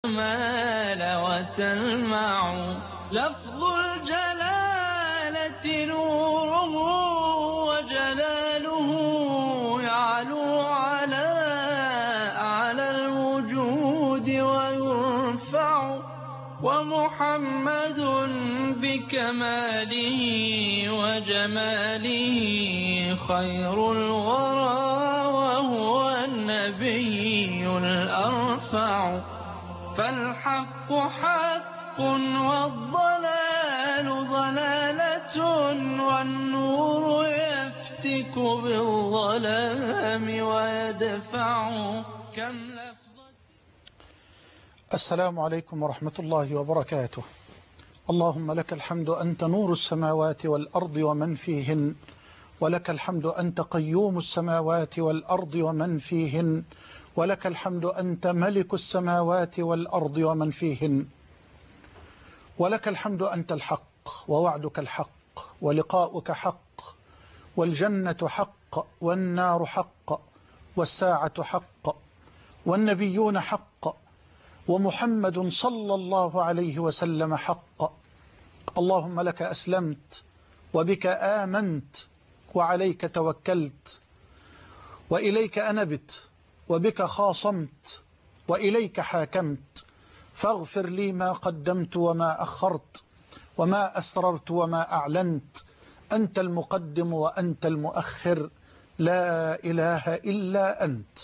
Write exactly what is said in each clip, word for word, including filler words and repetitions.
الجمال وتلمع لفظ الجلالة نوره وجلاله يعلو على أعلى الوجود ويرفع ومحمد بكماله وجماله خير الورى وهو النبي الأرفع فالحق حق والضلال ضلالة والنور يفتك بالظلام ويدفع كم لفظة. السلام عليكم ورحمة الله وبركاته. اللهم لك الحمد أنت نور السماوات والأرض ومن فيهن، ولك الحمد أنت قيوم السماوات والأرض ومن فيهن، ولك الحمد أنت ملك السماوات والأرض ومن فيهن، ولك الحمد أنت الحق ووعدك الحق ولقاؤك حق والجنة حق والنار حق والساعة حق والنبيون حق ومحمد صلى الله عليه وسلم حق. اللهم لك أسلمت وبك آمنت وعليك توكلت وإليك أنبت وبك خاصمت وإليك حاكمت، فاغفر لي ما قدمت وما أخرت وما أسررت وما أعلنت، أنت المقدم وأنت المؤخر، لا إله إلا أنت.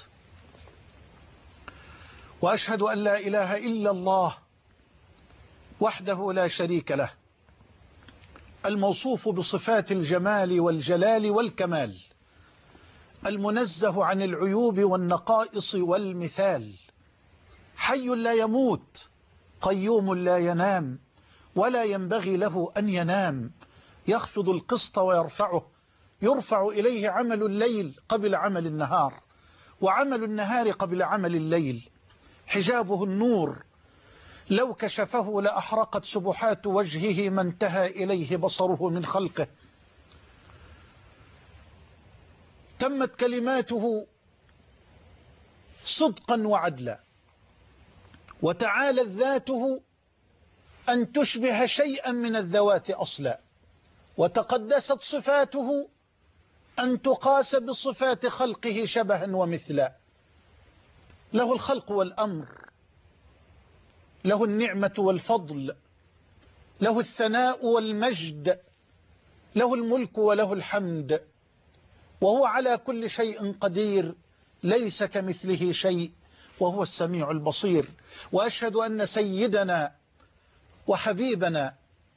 وأشهد أن لا إله إلا الله وحده لا شريك له، الموصوف بصفات الجمال والجلال والكمال، المنزه عن العيوب والنقائص والمثال، حي لا يموت قيوم لا ينام ولا ينبغي له أن ينام، يخفض القسط ويرفعه، يرفع إليه عمل الليل قبل عمل النهار وعمل النهار قبل عمل الليل، حجابه النور لو كشفه لأحرقت سبحات وجهه ما انتهى إليه بصره من خلقه، تمت كلماته صدقا وعدلا، وتعالت ذاته أن تشبه شيئا من الذوات أصلا، وتقدست صفاته أن تقاس بصفات خلقه شبها ومثلا، له الخلق والأمر، له النعمة والفضل، له الثناء والمجد، له الملك وله الحمد، وهو على كل شيء قدير، ليس كمثله شيء وهو السميع البصير. وأشهد أن سيدنا وحبيبنا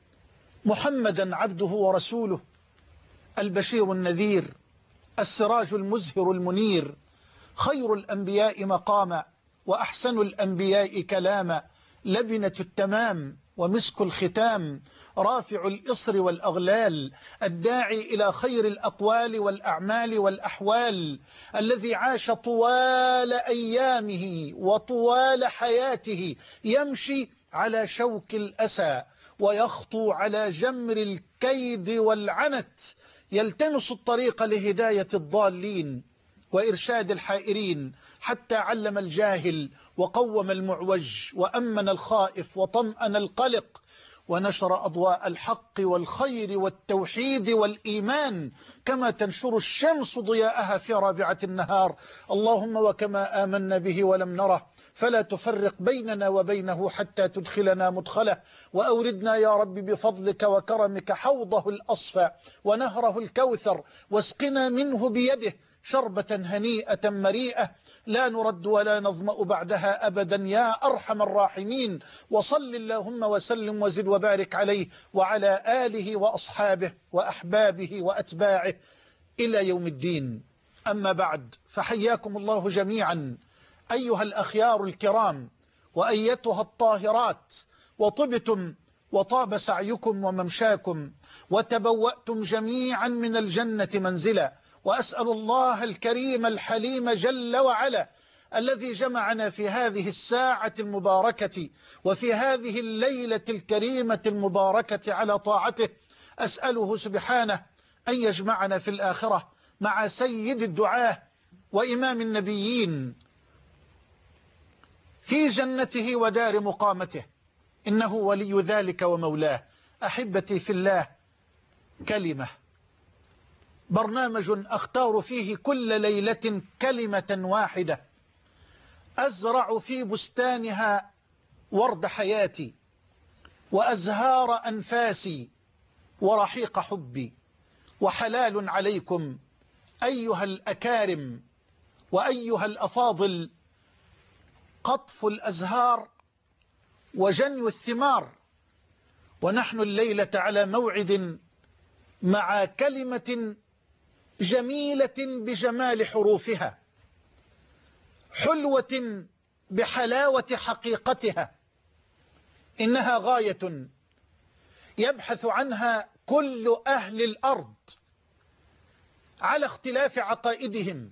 محمدا عبده ورسوله، البشير النذير، السراج المزهر المنير، خير الأنبياء مقاما وأحسن الأنبياء كلاما، لبنة التمام ومسك الختام، رافع الإصر والأغلال، الداعي إلى خير الأقوال والأعمال والأحوال، الذي عاش طوال أيامه وطوال حياته يمشي على شوك الأسى ويخطو على جمر الكيد والعنت، يلتمس الطريق لهداية الضالين وإرشاد الحائرين، حتى علم الجاهل وقوم المعوج وأمن الخائف وطمأن القلق، ونشر أضواء الحق والخير والتوحيد والإيمان كما تنشر الشمس ضياءها في رابعة النهار. اللهم وكما آمنا به ولم نره فلا تفرق بيننا وبينه حتى تدخلنا مدخله، وأوردنا يا رب بفضلك وكرمك حوضه الأصفى ونهره الكوثر، واسقنا منه بيده شربة هنيئة مريئة لا نرد ولا نظمأ بعدها أبدا يا أرحم الراحمين. وصل اللهم وسلم وزد وبارك عليه وعلى آله وأصحابه وأحبابه وأتباعه إلى يوم الدين. أما بعد، فحياكم الله جميعا أيها الأخيار الكرام وأيتها الطاهرات، وطبتم وطاب سعيكم وممشاكم وتبوأتم جميعا من الجنة منزلا. وأسأل الله الكريم الحليم جل وعلا الذي جمعنا في هذه الساعة المباركة وفي هذه الليلة الكريمة المباركة على طاعته، أسأله سبحانه أن يجمعنا في الآخرة مع سيد الدعاة وإمام النبيين في جنته ودار مقامته، إنه ولي ذلك ومولاه. أحبتي في الله، كلمة، برنامج أختار فيه كل ليلة كلمة واحدة أزرع في بستانها ورد حياتي وأزهار أنفاسي ورحيق حبي. وحلال عليكم أيها الأكارم وأيها الأفاضل قطف الأزهار وجني الثمار، ونحن الليلة على موعد مع كلمة جميلة بجمال حروفها، حلوة بحلاوة حقيقتها، إنها غاية يبحث عنها كل أهل الأرض على اختلاف عقائدهم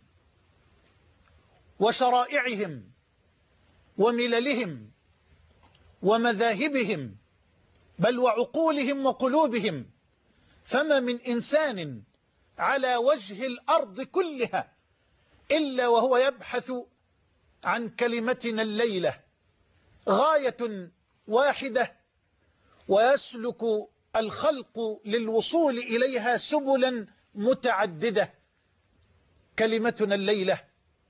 وشرائعهم ومللهم ومذاهبهم، بل وعقولهم وقلوبهم. فما من إنسان على وجه الأرض كلها إلا وهو يبحث عن كلمتنا الليلة، غاية واحدة، ويسلك الخلق للوصول إليها سبلا متعددة. كلمتنا الليلة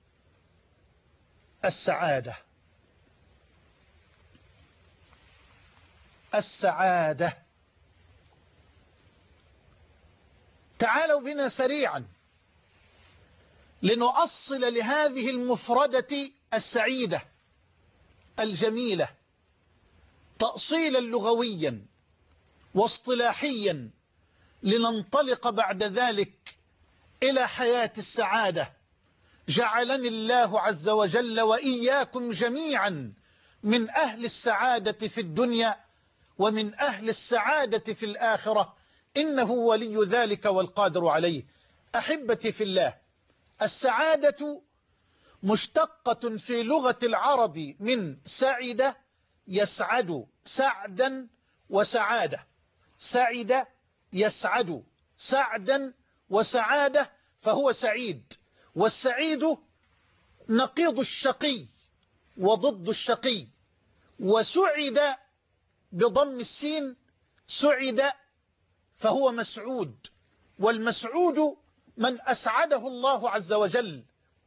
السعادة. السعادة. تعالوا بنا سريعا لنؤصل لهذه المفردة السعيدة الجميلة تأصيلا لغويا واصطلاحيا، لننطلق بعد ذلك إلى حياة السعادة. جعلني الله عز وجل وإياكم جميعا من أهل السعادة في الدنيا ومن أهل السعادة في الآخرة، إنه ولي ذلك والقادر عليه. أحبتي في الله، السعادة مشتقة في لغة العرب من سعد يسعد، سعدا وسعادة. سعد يسعد سعدا وسعادة، فهو سعيد. والسعيد نقيض الشقي وضد الشقي. وسعد بضم السين، سعد فهو مسعود، والمسعود من أسعده الله عز وجل.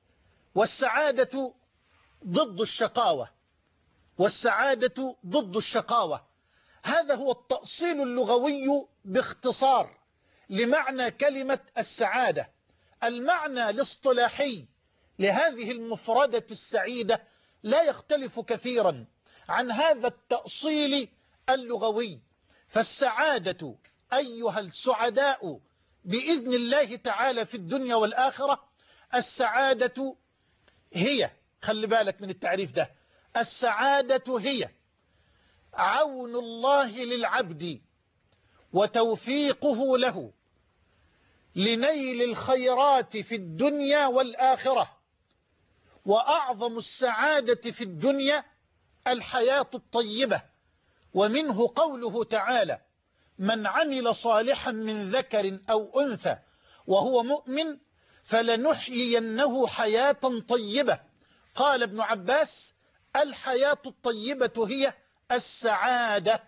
والسعادة ضد الشقاوة، والسعادة ضد الشقاوة. هذا هو التأصيل اللغوي باختصار لمعنى كلمة السعادة. المعنى الاصطلاحي لهذه المفردة السعيدة لا يختلف كثيرا عن هذا التأصيل اللغوي. فالسعادة أيها السعداء بإذن الله تعالى في الدنيا والآخرة، السعادة هي، خلي بالك من التعريف ده، السعادة هي عون الله للعبد وتوفيقه له لنيل الخيرات في الدنيا والآخرة. وأعظم السعادة في الدنيا الحياة الطيبة. ومنه قوله تعالى: من عمل صالحا من ذكر أو أنثى وهو مؤمن فلنحيينه حياة طيبة. قال ابن عباس: الحياة الطيبة هي السعادة.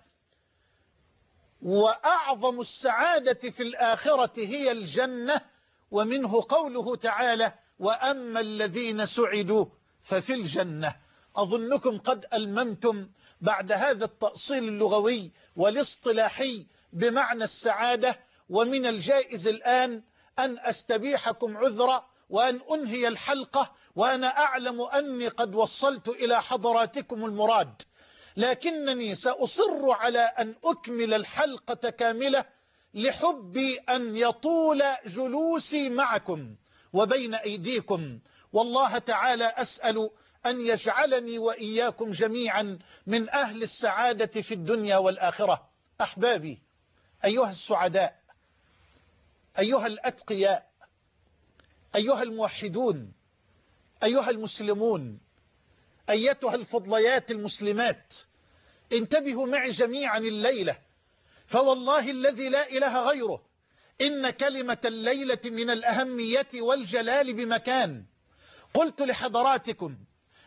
وأعظم السعادة في الآخرة هي الجنة. ومنه قوله تعالى: وأما الذين سعدوا ففي الجنة. أظنكم قد ألممتم بعد هذا التأصيل اللغوي والاصطلاحي بمعنى السعادة. ومن الجائز الآن أن أستبيحكم عذرا وأن أنهي الحلقة وأنا أعلم أني قد وصلت إلى حضراتكم المراد، لكنني سأصر على أن أكمل الحلقة كاملة لحبي أن يطول جلوسي معكم وبين أيديكم. والله تعالى أسأل أن يجعلني وإياكم جميعا من أهل السعادة في الدنيا والآخرة. أحبابي، أيها السعداء، أيها الأتقياء، أيها الموحدون، أيها المسلمون، أيتها الفضليات المسلمات، انتبهوا معي جميعا الليلة، فوالله الذي لا إله غيره إن كلمة الليلة من الأهمية والجلال بمكان. قلت لحضراتكم: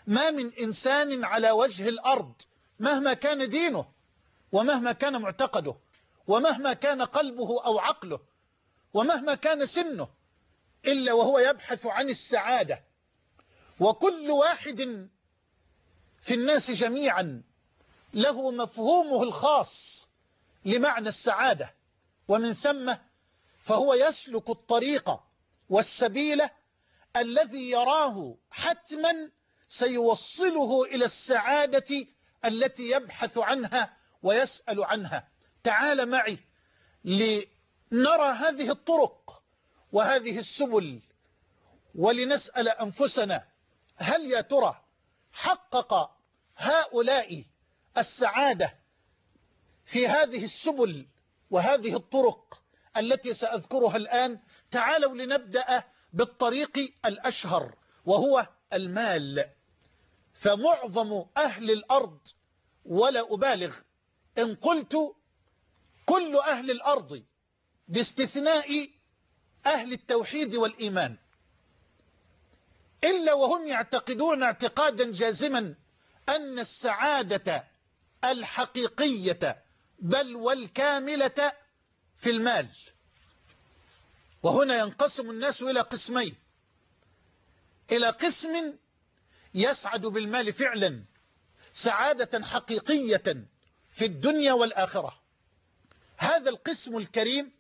ما من إنسان على وجه الأرض مهما كان دينه ومهما كان معتقده ومهما كان قلبه أو عقله ومهما كان سنه إلا وهو يبحث عن السعادة. وكل واحد في الناس جميعا له مفهومه الخاص لمعنى السعادة، ومن ثم فهو يسلك الطريق والسبيل الذي يراه حتما سيوصله إلى السعادة التي يبحث عنها ويسأل عنها. تعال معي لنرى هذه الطرق وهذه السبل، ولنسأل أنفسنا هل يا ترى حقق هؤلاء السعادة في هذه السبل وهذه الطرق التي سأذكرها الآن؟ تعالوا لنبدأ بالطريق الأشهر وهو المال. فمعظم أهل الأرض، ولا أبالغ إن قلت كل أهل الأرض باستثناء أهل التوحيد والإيمان، إلا وهم يعتقدون اعتقادا جازما أن السعادة الحقيقية بل والكاملة في المال. وهنا ينقسم الناس إلى قسمين: إلى قسم يسعد بالمال فعلا سعادة حقيقية في الدنيا والآخرة. هذا القسم الكريم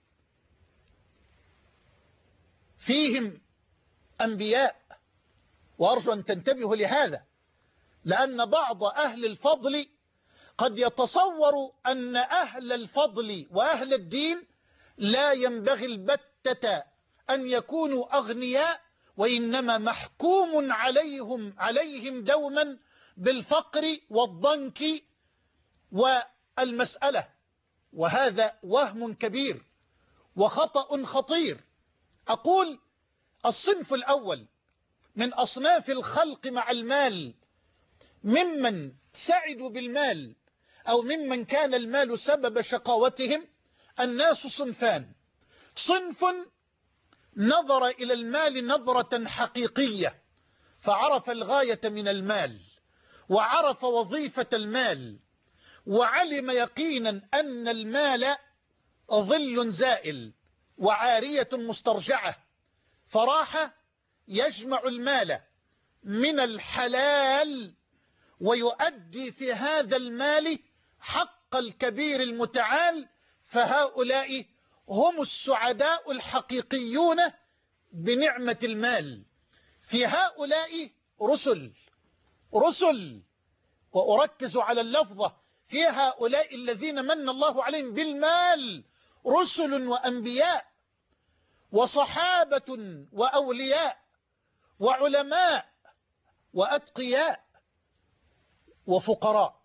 فيهم أنبياء، وأرجو أن تنتبهوا لهذا، لأن بعض أهل الفضل قد يتصور أن أهل الفضل وأهل الدين لا ينبغي البتة أن يكونوا أغنياء، وإنما محكوم عليهم عليهم دوما بالفقر والضنك والمسألة. وهذا وهم كبير وخطأ خطير. أقول الصنف الأول من أصناف الخلق مع المال ممن سعدوا بالمال أو ممن كان المال سبب شقاوتهم الناس صنفان: صنف نظر إلى المال نظرة حقيقية فعرف الغاية من المال وعرف وظيفة المال وعلم يقينا أن المال ظل زائل وعارية مسترجعة، فراح يجمع المال من الحلال ويؤدي في هذا المال حق الكبير المتعال. فهؤلاء هم السعداء الحقيقيون بنعمة المال. في هؤلاء رسل رسل وأركز على اللفظة: في هؤلاء الذين من الله عليهم بالمال رسل وأنبياء وصحابة وأولياء وعلماء وأتقياء وفقراء.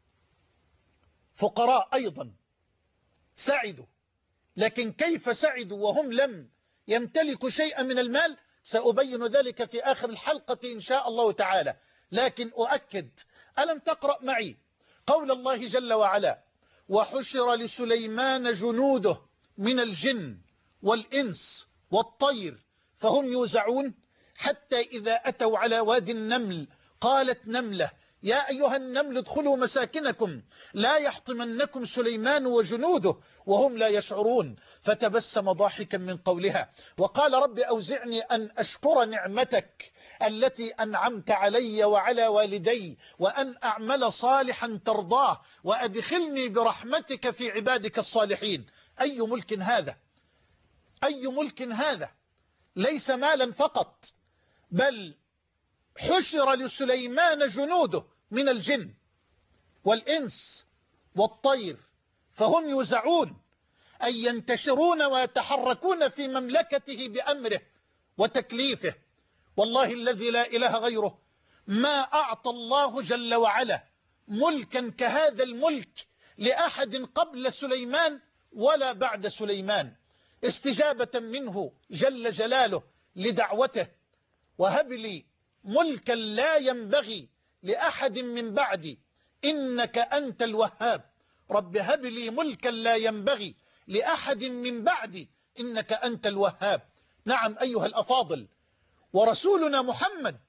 فقراء أيضا سعدوا، لكن كيف سعدوا وهم لم يمتلكوا شيئا من المال؟ سأبين ذلك في آخر الحلقة إن شاء الله تعالى. لكن أؤكد، ألم تقرأ معي قول الله جل وعلا: وحشر لسليمان جنوده من الجن والإنس والطير فهم يوزعون حتى إذا أتوا على وادي النمل قالت نملة يا أيها النمل ادخلوا مساكنكم لا يحطمنكم سليمان وجنوده وهم لا يشعرون، فتبسم ضاحكا من قولها وقال رب أوزعني أن أشكر نعمتك التي أنعمت علي وعلى والدي وأن أعمل صالحا ترضاه وأدخلني برحمتك في عبادك الصالحين. أي ملك هذا؟ أي ملك هذا؟ ليس مالا فقط، بل حشر لسليمان جنوده من الجن والإنس والطير فهم يوزعون، أي ينتشرون ويتحركون في مملكته بأمره وتكليفه. والله الذي لا إله غيره ما أعطى الله جل وعلا ملكا كهذا الملك لأحد قبل سليمان ولا بعد سليمان، استجابة منه جل جلاله لدعوته: وهب لي ملكا لا ينبغي لأحد من بعدي إنك أنت الوهاب. رب هب لي ملكا لا ينبغي لأحد من بعدي إنك أنت الوهاب. نعم أيها الأفاضل، ورسولنا محمد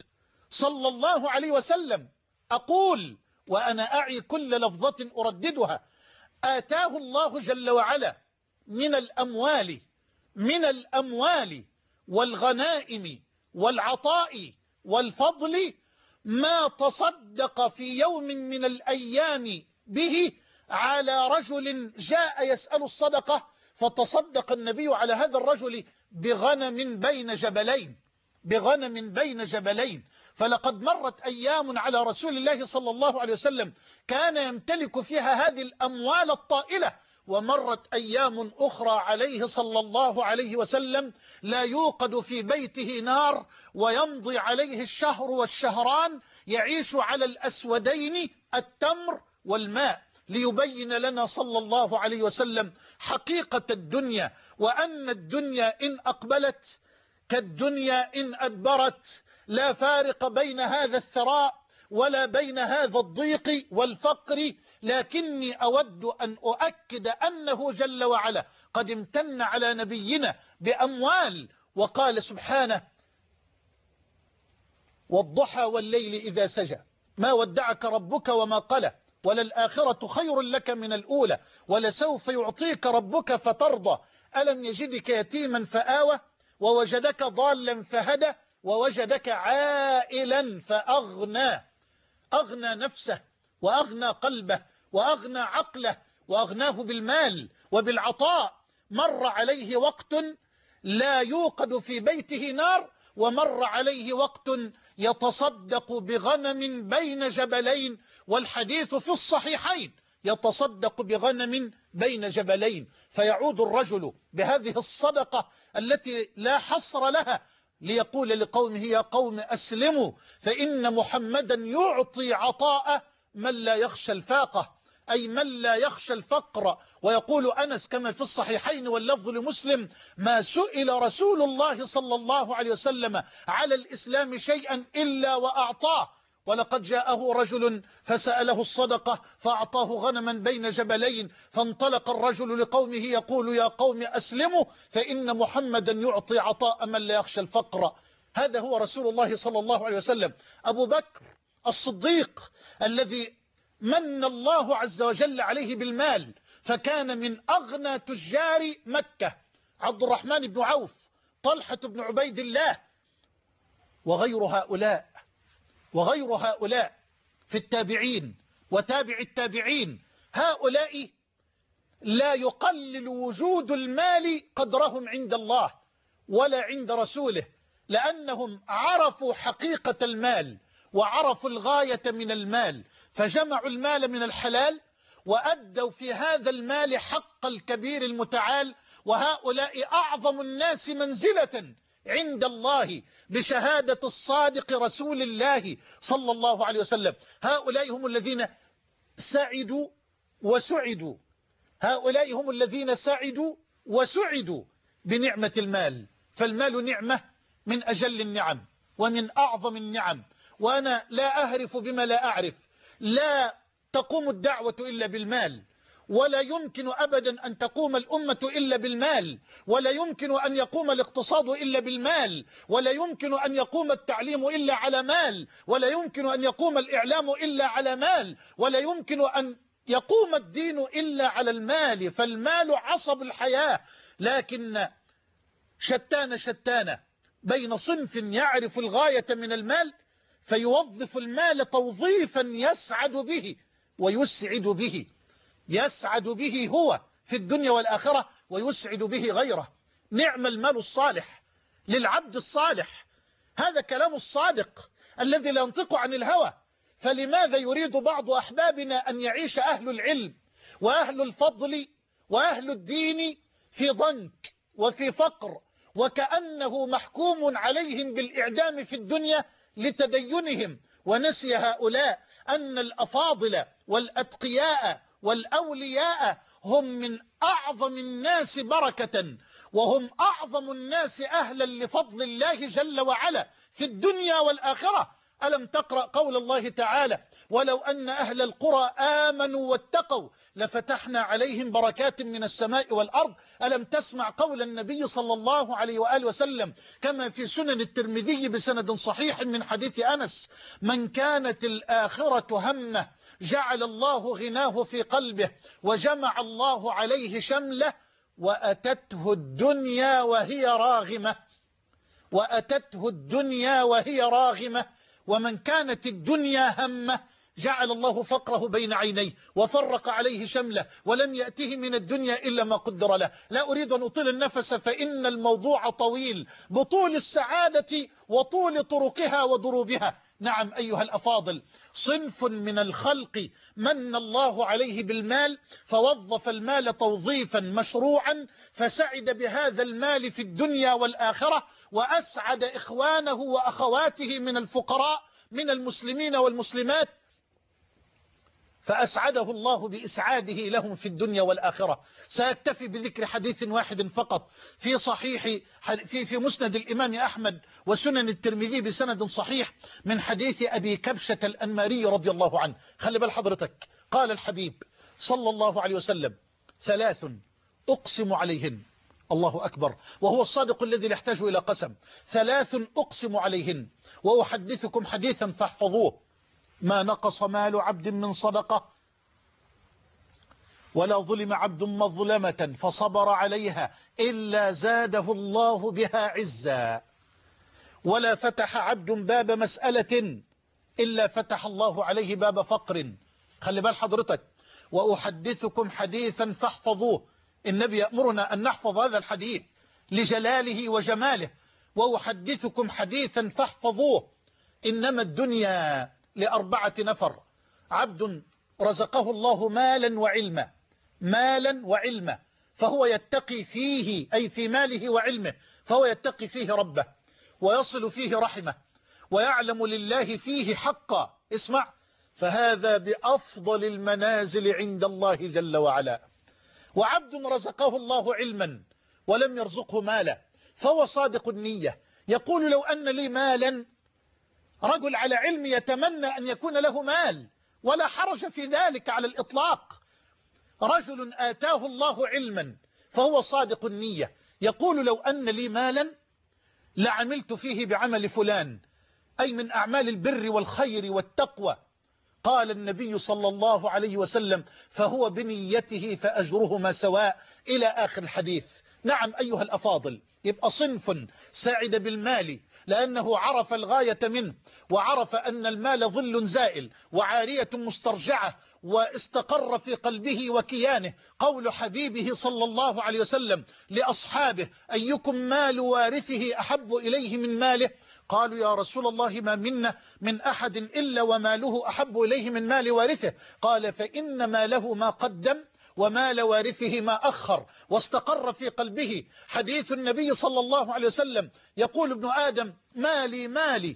صلى الله عليه وسلم أقول وأنا أعي كل لفظة أرددها: آتاه الله جل وعلا من الأموال من الأموال والغنائم والعطاء والفضل ما تصدق في يوم من الأيام به على رجل جاء يسأل الصدقة، فتصدق النبي على هذا الرجل بغنم بين جبلين بغنم بين جبلين. فلقد مرت أيام على رسول الله صلى الله عليه وسلم كان يمتلك فيها هذه الأموال الطائلة، ومرت أيام أخرى عليه صلى الله عليه وسلم لا يوقد في بيته نار ويمضي عليه الشهر والشهران يعيش على الأسودين التمر والماء، ليبين لنا صلى الله عليه وسلم حقيقة الدنيا، وأن الدنيا إن أقبلت كالدنيا إن أدبرت، لا فارق بين هذا الثراء ولا بين هذا الضيق والفقر. لكني أود أن أؤكد أنه جل وعلا قد امتن على نبينا بأموال، وقال سبحانه: والضحى والليل إذا سجى ما ودعك ربك وما قلى وللآخرة خير لك من الأولى ولسوف يعطيك ربك فترضى ألم يجدك يتيما فآوى ووجدك ضالا فهدى ووجدك عائلا فأغنى. أغنى نفسه وأغنى قلبه وأغنى عقله وأغناه بالمال وبالعطاء. مر عليه وقت لا يوقد في بيته نار، ومر عليه وقت يتصدق بغنم بين جبلين، والحديث في الصحيحين: يتصدق بغنم بين جبلين. فيعود الرجل بهذه الصدقة التي لا حصر لها ليقول لقومه: يا قوم أسلموا فإن محمدا يعطي عطاء من لا يخشى الفاقة، أي من لا يخشى الفقر. ويقول أنس كما في الصحيحين واللفظ لمسلم: ما سئل رسول الله صلى الله عليه وسلم على الإسلام شيئا إلا وأعطاه. ولقد جاءه رجل فسأله الصدقة فأعطاه غنما بين جبلين، فانطلق الرجل لقومه يقول: يا قوم أسلموا فإن محمدا يعطي عطاء من لا يخشى الفقر. هذا هو رسول الله صلى الله عليه وسلم. أبو بكر الصديق الذي من الله عز وجل عليه بالمال، فكان من أغنى تجار مكة. عبد الرحمن بن عوف، طلحة بن عبيد الله، وغير هؤلاء وغير هؤلاء في التابعين وتابع التابعين. هؤلاء لا يقلل وجود المال قدرهم عند الله ولا عند رسوله، لأنهم عرفوا حقيقة المال وعرفوا الغاية من المال، فجمعوا المال من الحلال وأدوا في هذا المال حق الكبير المتعال. وهؤلاء أعظم الناس منزلة عند الله بشهادة الصادق رسول الله صلى الله عليه وسلم. هؤلاء هم الذين سعدوا وسعدوا هؤلاء هم الذين سعدوا وسعدوا بنعمة المال. فالمال نعمة من أجل النعم ومن أعظم النعم، وأنا لا أهرف بما لا أعرف. لا تقوم الدعوة إلا بالمال، ولا يمكن أبدا أن تقوم الأمة إلا بالمال، ولا يمكن أن يقوم الاقتصاد إلا بالمال، ولا يمكن أن يقوم التعليم إلا على مال، ولا يمكن أن يقوم الإعلام إلا على مال، ولا يمكن أن يقوم الدين إلا على المال. فالمال عصب الحياة. لكن شتان شتان بين صنف يعرف الغاية من المال فيوظف المال توظيفا يسعد به ويسعد به يسعد به هو في الدنيا والآخرة ويسعد به غيره. نعم المال الصالح للعبد الصالح. هذا كلام الصادق الذي لا ينطق عن الهوى. فلماذا يريد بعض أحبابنا أن يعيش أهل العلم وأهل الفضل وأهل الدين في ضنك وفي فقر، وكأنه محكوم عليهم بالإعدام في الدنيا لتدينهم؟ ونسي هؤلاء أن الأفاضل والأتقياء والأولياء هم من أعظم الناس بركة، وهم أعظم الناس أهلا لفضل الله جل وعلا في الدنيا والآخرة. ألم تقرأ قول الله تعالى: ولو أن أهل القرى آمنوا واتقوا لفتحنا عليهم بركات من السماء والأرض. ألم تسمع قول النبي صلى الله عليه وآله وسلم كما في سنن الترمذي بسند صحيح من حديث أنس: من كانت الآخرة همه جعل الله غناه في قلبه وجمع الله عليه شمله وأتته الدنيا وهي راغمة. وأتته الدنيا وهي راغمة. ومن كانت الدنيا همه جعل الله فقره بين عينيه وفرق عليه شمله ولم يأته من الدنيا إلا ما قدر له. لا أريد أن أطيل النفس فإن الموضوع طويل بطول السعادة وطول طرقها ودروبها. نعم أيها الأفاضل، صنف من الخلق من الله عليه بالمال فوظف المال توظيفا مشروعا فسعد بهذا المال في الدنيا والآخرة وأسعد إخوانه وأخواته من الفقراء من المسلمين والمسلمات، فأسعده الله بإسعاده لهم في الدنيا والآخرة. سأكتفي بذكر حديث واحد فقط في صحيح في في مسند الإمام أحمد وسنن الترمذي بسند صحيح من حديث أبي كبشة الأنماري رضي الله عنه. خلي بال حضرتك، قال الحبيب صلى الله عليه وسلم: ثلاث أقسم عليهن، الله أكبر، وهو الصادق الذي لا يحتاج إلى قسم. ثلاث أقسم عليهن وأحدثكم حديثا فاحفظوه: ما نقص مال عبد من صدقة ولا ظلم عبد مظلمة فصبر عليها إلا زاده الله بها عزا، ولا فتح عبد باب مسألة إلا فتح الله عليه باب فقر. خلي بال حضرتك، وأحدثكم حديثا فاحفظوه. النبي يأمرنا أن نحفظ هذا الحديث لجلاله وجماله. وأحدثكم حديثا فاحفظوه: إنما الدنيا لأربعة نفر: عبد رزقه الله مالا وعلما، مالا وعلما فهو يتقي فيه، أي في ماله وعلمه فهو يتقي فيه ربه ويصل فيه رحمه ويعلم لله فيه حقا. اسمع، فهذا بأفضل المنازل عند الله جل وعلا. وعبد رزقه الله علما ولم يرزقه مالا فهو صادق النية، يقول: لو أن لي مالا. رجل على علم يتمنى أن يكون له مال ولا حرج في ذلك على الإطلاق. رجل آتاه الله علما فهو صادق النية، يقول: لو أن لي مالا لعملت فيه بعمل فلان، أي من أعمال البر والخير والتقوى. قال النبي صلى الله عليه وسلم: فهو بنيته فأجرهما سواء، إلى آخر الحديث. نعم أيها الأفاضل، يبقى صنف سعد بالمال لأنه عرف الغاية منه وعرف أن المال ظل زائل وعارية مسترجعة واستقر في قلبه وكيانه. قول حبيبه صلى الله عليه وسلم لأصحابه: أيكم مال وارثه أحب إليه من ماله؟ قالوا: يا رسول الله ما منا من أحد إلا وماله أحب إليه من مال وارثه. قال: فإن ماله ما قدم ومال وارثه ما أخر. واستقر في قلبه حديث النبي صلى الله عليه وسلم يقول: ابن آدم مالي مالي،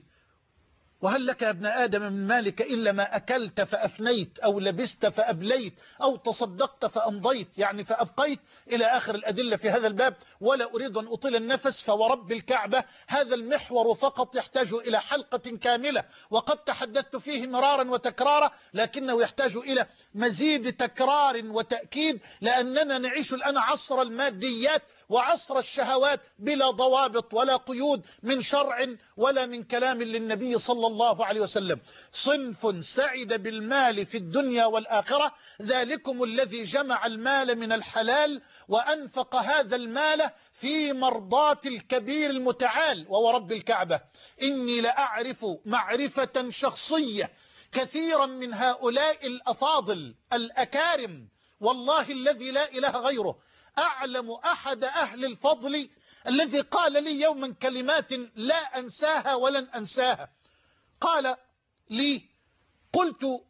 وهل لك يا ابن آدم من مالك إلا ما أكلت فأفنيت أو لبست فأبليت أو تصدقت فأمضيت، يعني فأبقيت، إلى آخر الأدلة في هذا الباب. ولا أريد أن أطيل النفس، فورب الكعبة هذا المحور فقط يحتاج إلى حلقة كاملة، وقد تحدثت فيه مرارا وتكرارا، لكنه يحتاج إلى مزيد تكرار وتأكيد، لأننا نعيش الآن عصر الماديات وعصر الشهوات بلا ضوابط ولا قيود من شرع ولا من كلام للنبي صلى الله عليه وسلم. صنف سعد بالمال في الدنيا والآخرة: ذلكم الذي جمع المال من الحلال وأنفق هذا المال في مرضاة الكبير المتعال وهو رب الكعبة. إني لأعرف معرفة شخصية كثيرا من هؤلاء الأفاضل الأكارم، والله الذي لا إله غيره. أعلم أحد أهل الفضل الذي قال لي يوما كلمات لا أنساها ولن أنساها. قال لي: قلت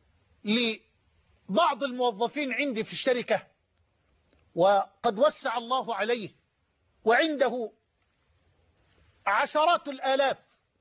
لبعض الموظفين عندي في الشركة، وقد وسع الله عليه وعنده عشرات الآلاف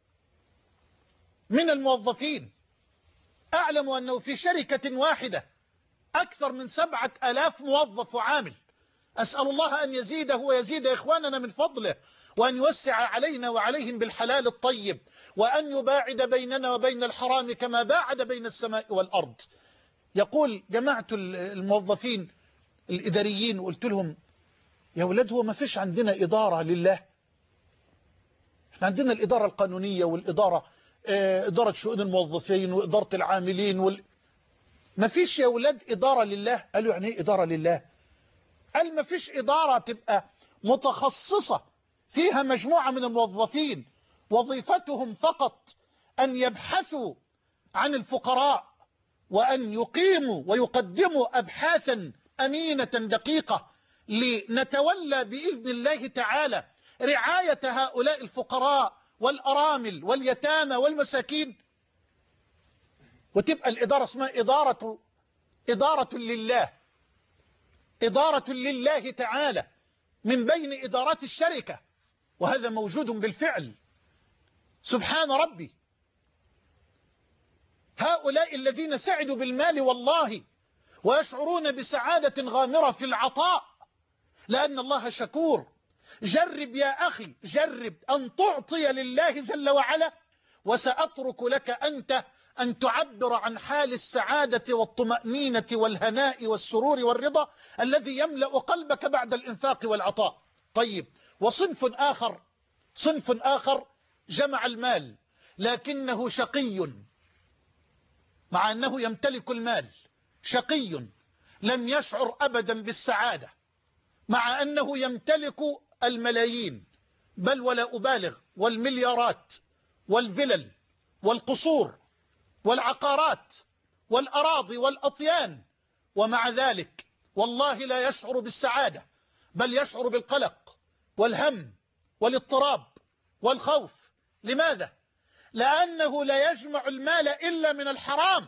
من الموظفين، أعلم أنه في شركة واحدة أكثر من سبعة آلاف موظف وعامل. أسأل الله أن يزيده ويزيد إخواننا من فضله. وأن يوسع علينا وعليهم بالحلال الطيب، وأن يباعد بيننا وبين الحرام كما باعد بين السماء والأرض. يقول جماعة الموظفين الإداريين وقلت لهم يا ولاد هو ما فيش عندنا إدارة لله؟ احنا عندنا الإدارة القانونية والإدارة اه إدارة شؤون الموظفين وإدارة العاملين وال... ما فيش يا ولاد إدارة لله. قالوا يعني ايه إدارة لله؟ قال ما فيش إدارة تبقى متخصصة فيها مجموعة من الموظفين وظيفتهم فقط أن يبحثوا عن الفقراء وأن يقيموا ويقدموا أبحاثا أمينة دقيقة لنتولى بإذن الله تعالى رعاية هؤلاء الفقراء والأرامل واليتامى والمساكين، وتبقى الإدارة اسمها إدارة إدارة لله، إدارة لله تعالى من بين إدارات الشركة، وهذا موجود بالفعل. سبحان ربي. هؤلاء الذين سعدوا بالمال والله ويشعرون بسعادة غامرة في العطاء لأن الله شكور. جرب يا أخي، جرب أن تعطي لله جل وعلا، وسأترك لك أنت أن تعبر عن حال السعادة والطمأنينة والهناء والسرور والرضا الذي يملأ قلبك بعد الإنفاق والعطاء. طيب، وصنف آخر، صنف آخر جمع المال لكنه شقي، مع أنه يمتلك المال، شقي لم يشعر أبدا بالسعادة مع أنه يمتلك الملايين، بل ولا أبالغ، والمليارات والفلل والقصور والعقارات والأراضي والأطيان، ومع ذلك والله لا يشعر بالسعادة، بل يشعر بالقلق والهم والاضطراب والخوف. لماذا؟ لأنه لا يجمع المال إلا من الحرام،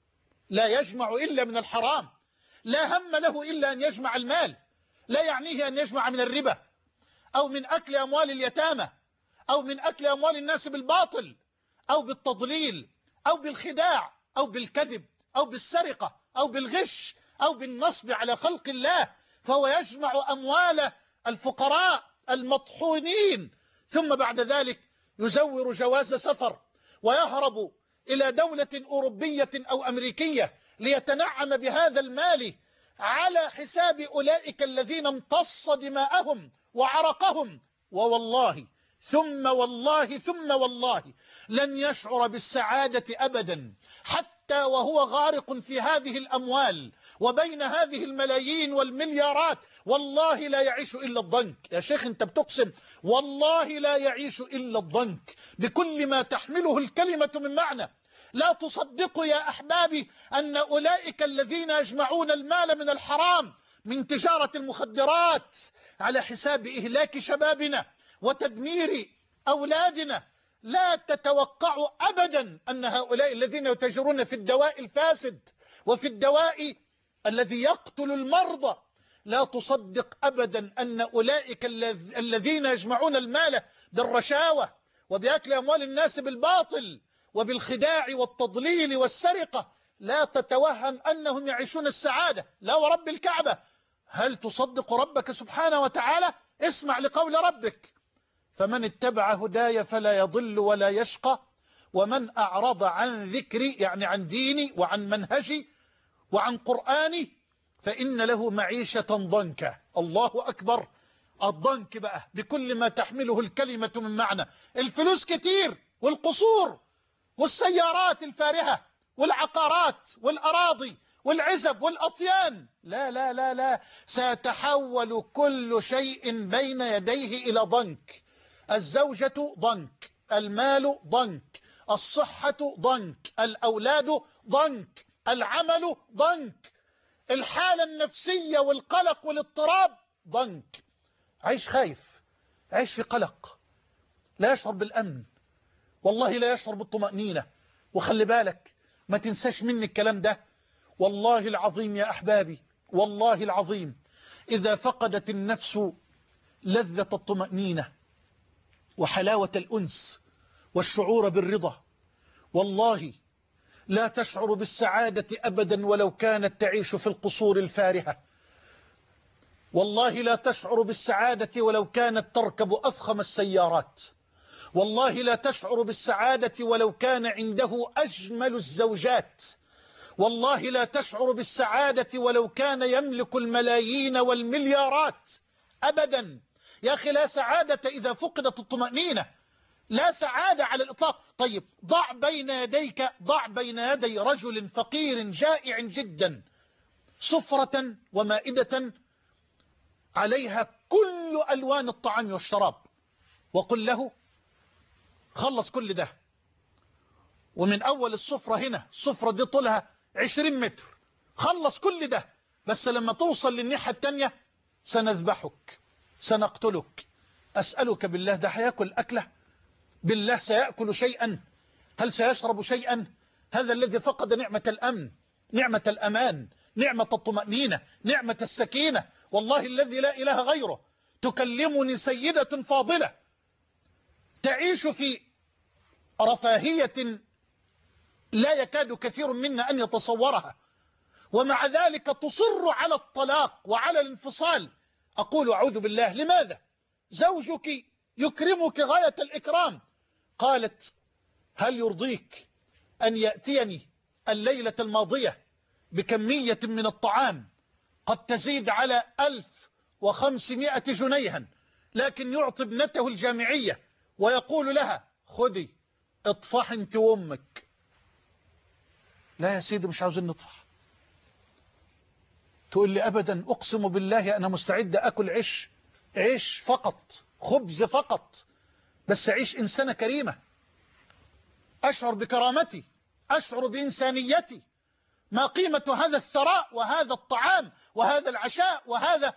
لا يجمع إلا من الحرام، لا هم له إلا أن يجمع المال، لا يعنيه أن يجمع من الربا أو من أكل أموال اليتامى أو من أكل أموال الناس بالباطل أو بالتضليل أو بالخداع أو بالكذب أو بالسرقة أو بالغش أو بالنصب على خلق الله، فهو يجمع أموال الفقراء المطحونين، ثم بعد ذلك يزور جواز سفر ويهرب إلى دولة أوروبية أو أمريكية ليتنعم بهذا المال على حساب أولئك الذين امتص دماءهم وعرقهم. ووالله ثم والله ثم والله لن يشعر بالسعادة أبدا حتى وهو غارق في هذه الأموال وبين هذه الملايين والمليارات. والله لا يعيش إلا الضنك. يا شيخ أنت بتقسم، والله لا يعيش إلا الضنك بكل ما تحمله الكلمة من معنى. لا تصدقوا يا أحبابي أن أولئك الذين يجمعون المال من الحرام من تجارة المخدرات على حساب إهلاك شبابنا وتدمير أولادنا، لا تتوقعوا أبدا أن هؤلاء الذين يتاجرون في الدواء الفاسد وفي الدواء الذي يقتل المرضى، لا تصدق أبدا أن أولئك الذين يجمعون المال بالرشاوى وبأكل أموال الناس بالباطل وبالخداع والتضليل والسرقة، لا تتوهم أنهم يعيشون السعادة. لا ورب الكعبة. هل تصدق ربك سبحانه وتعالى؟ اسمع لقول ربك: فمن اتبع هداي فلا يضل ولا يشقى ومن أعرض عن ذكري، يعني عن ديني وعن منهجي وعن قرآني، فإن له معيشة ضنكا. الله أكبر. الضنك بقى بكل ما تحمله الكلمة من معنى، الفلوس كتير والقصور والسيارات الفارهة والعقارات والأراضي والعزب والأطيان، لا لا لا لا، سيتحول كل شيء بين يديه إلى ضنك. الزوجة ضنك، المال ضنك، الصحة ضنك، الأولاد ضنك، العمل ضنك، الحالة النفسية والقلق والاضطراب ضنك. عيش خايف، عيش في قلق، لا يشعر بالأمن، والله لا يشعر بالطمأنينة. وخلي بالك ما تنساش مني الكلام ده، والله العظيم يا أحبابي، والله العظيم إذا فقدت النفس لذة الطمأنينة وحلاوة الأنس والشعور بالرضا، والله لا تشعر بالسعادة أبدا ولو كانت تعيش في القصور الفارهة. والله لا تشعر بالسعادة ولو كانت تركب أفخم السيارات، والله لا تشعر بالسعادة ولو كان عنده أجمل الزوجات، والله لا تشعر بالسعادة ولو كان يملك الملايين والمليارات أبدا. يا أخي لا سعادة إذا فقدت الطمأنينة، لا سعادة على الإطلاق. طيب ضع بين يديك، ضع بين يدي رجل فقير جائع جدا سفرة ومائدة عليها كل ألوان الطعام والشراب، وقل له خلص كل ده، ومن أول السفرة هنا، السفرة دي طولها عشرين متر، خلص كل ده، بس لما توصل للناحية التانية سنذبحك، سنقتلك. أسألك بالله، ده هياكل أكله؟ بالله سيأكل شيئا؟ هل سيشرب شيئا؟ هذا الذي فقد نعمة الأمن، نعمة الأمان، نعمة الطمأنينة، نعمة السكينة. والله الذي لا إله غيره، تكلمني سيدة فاضلة تعيش في رفاهية لا يكاد كثير منا أن يتصورها، ومع ذلك تصر على الطلاق وعلى الانفصال. أقول أعوذ بالله، لماذا؟ زوجك يكرمك غاية الإكرام. قالت هل يرضيك أن يأتيني الليلة الماضية بكمية من الطعام قد تزيد على ألف وخمسمائة جنيها، لكن يعطي ابنته الجامعية ويقول لها خدي اطفح انت وامك. لا يا سيدي مش عاوزين نطفح. تقول لي أبدا، أقسم بالله أنا مستعد أكل عيش، عيش فقط، خبز فقط، بس عيش إنسانة كريمة، أشعر بكرامتي، أشعر بإنسانيتي. ما قيمة هذا الثراء وهذا الطعام وهذا العشاء وهذا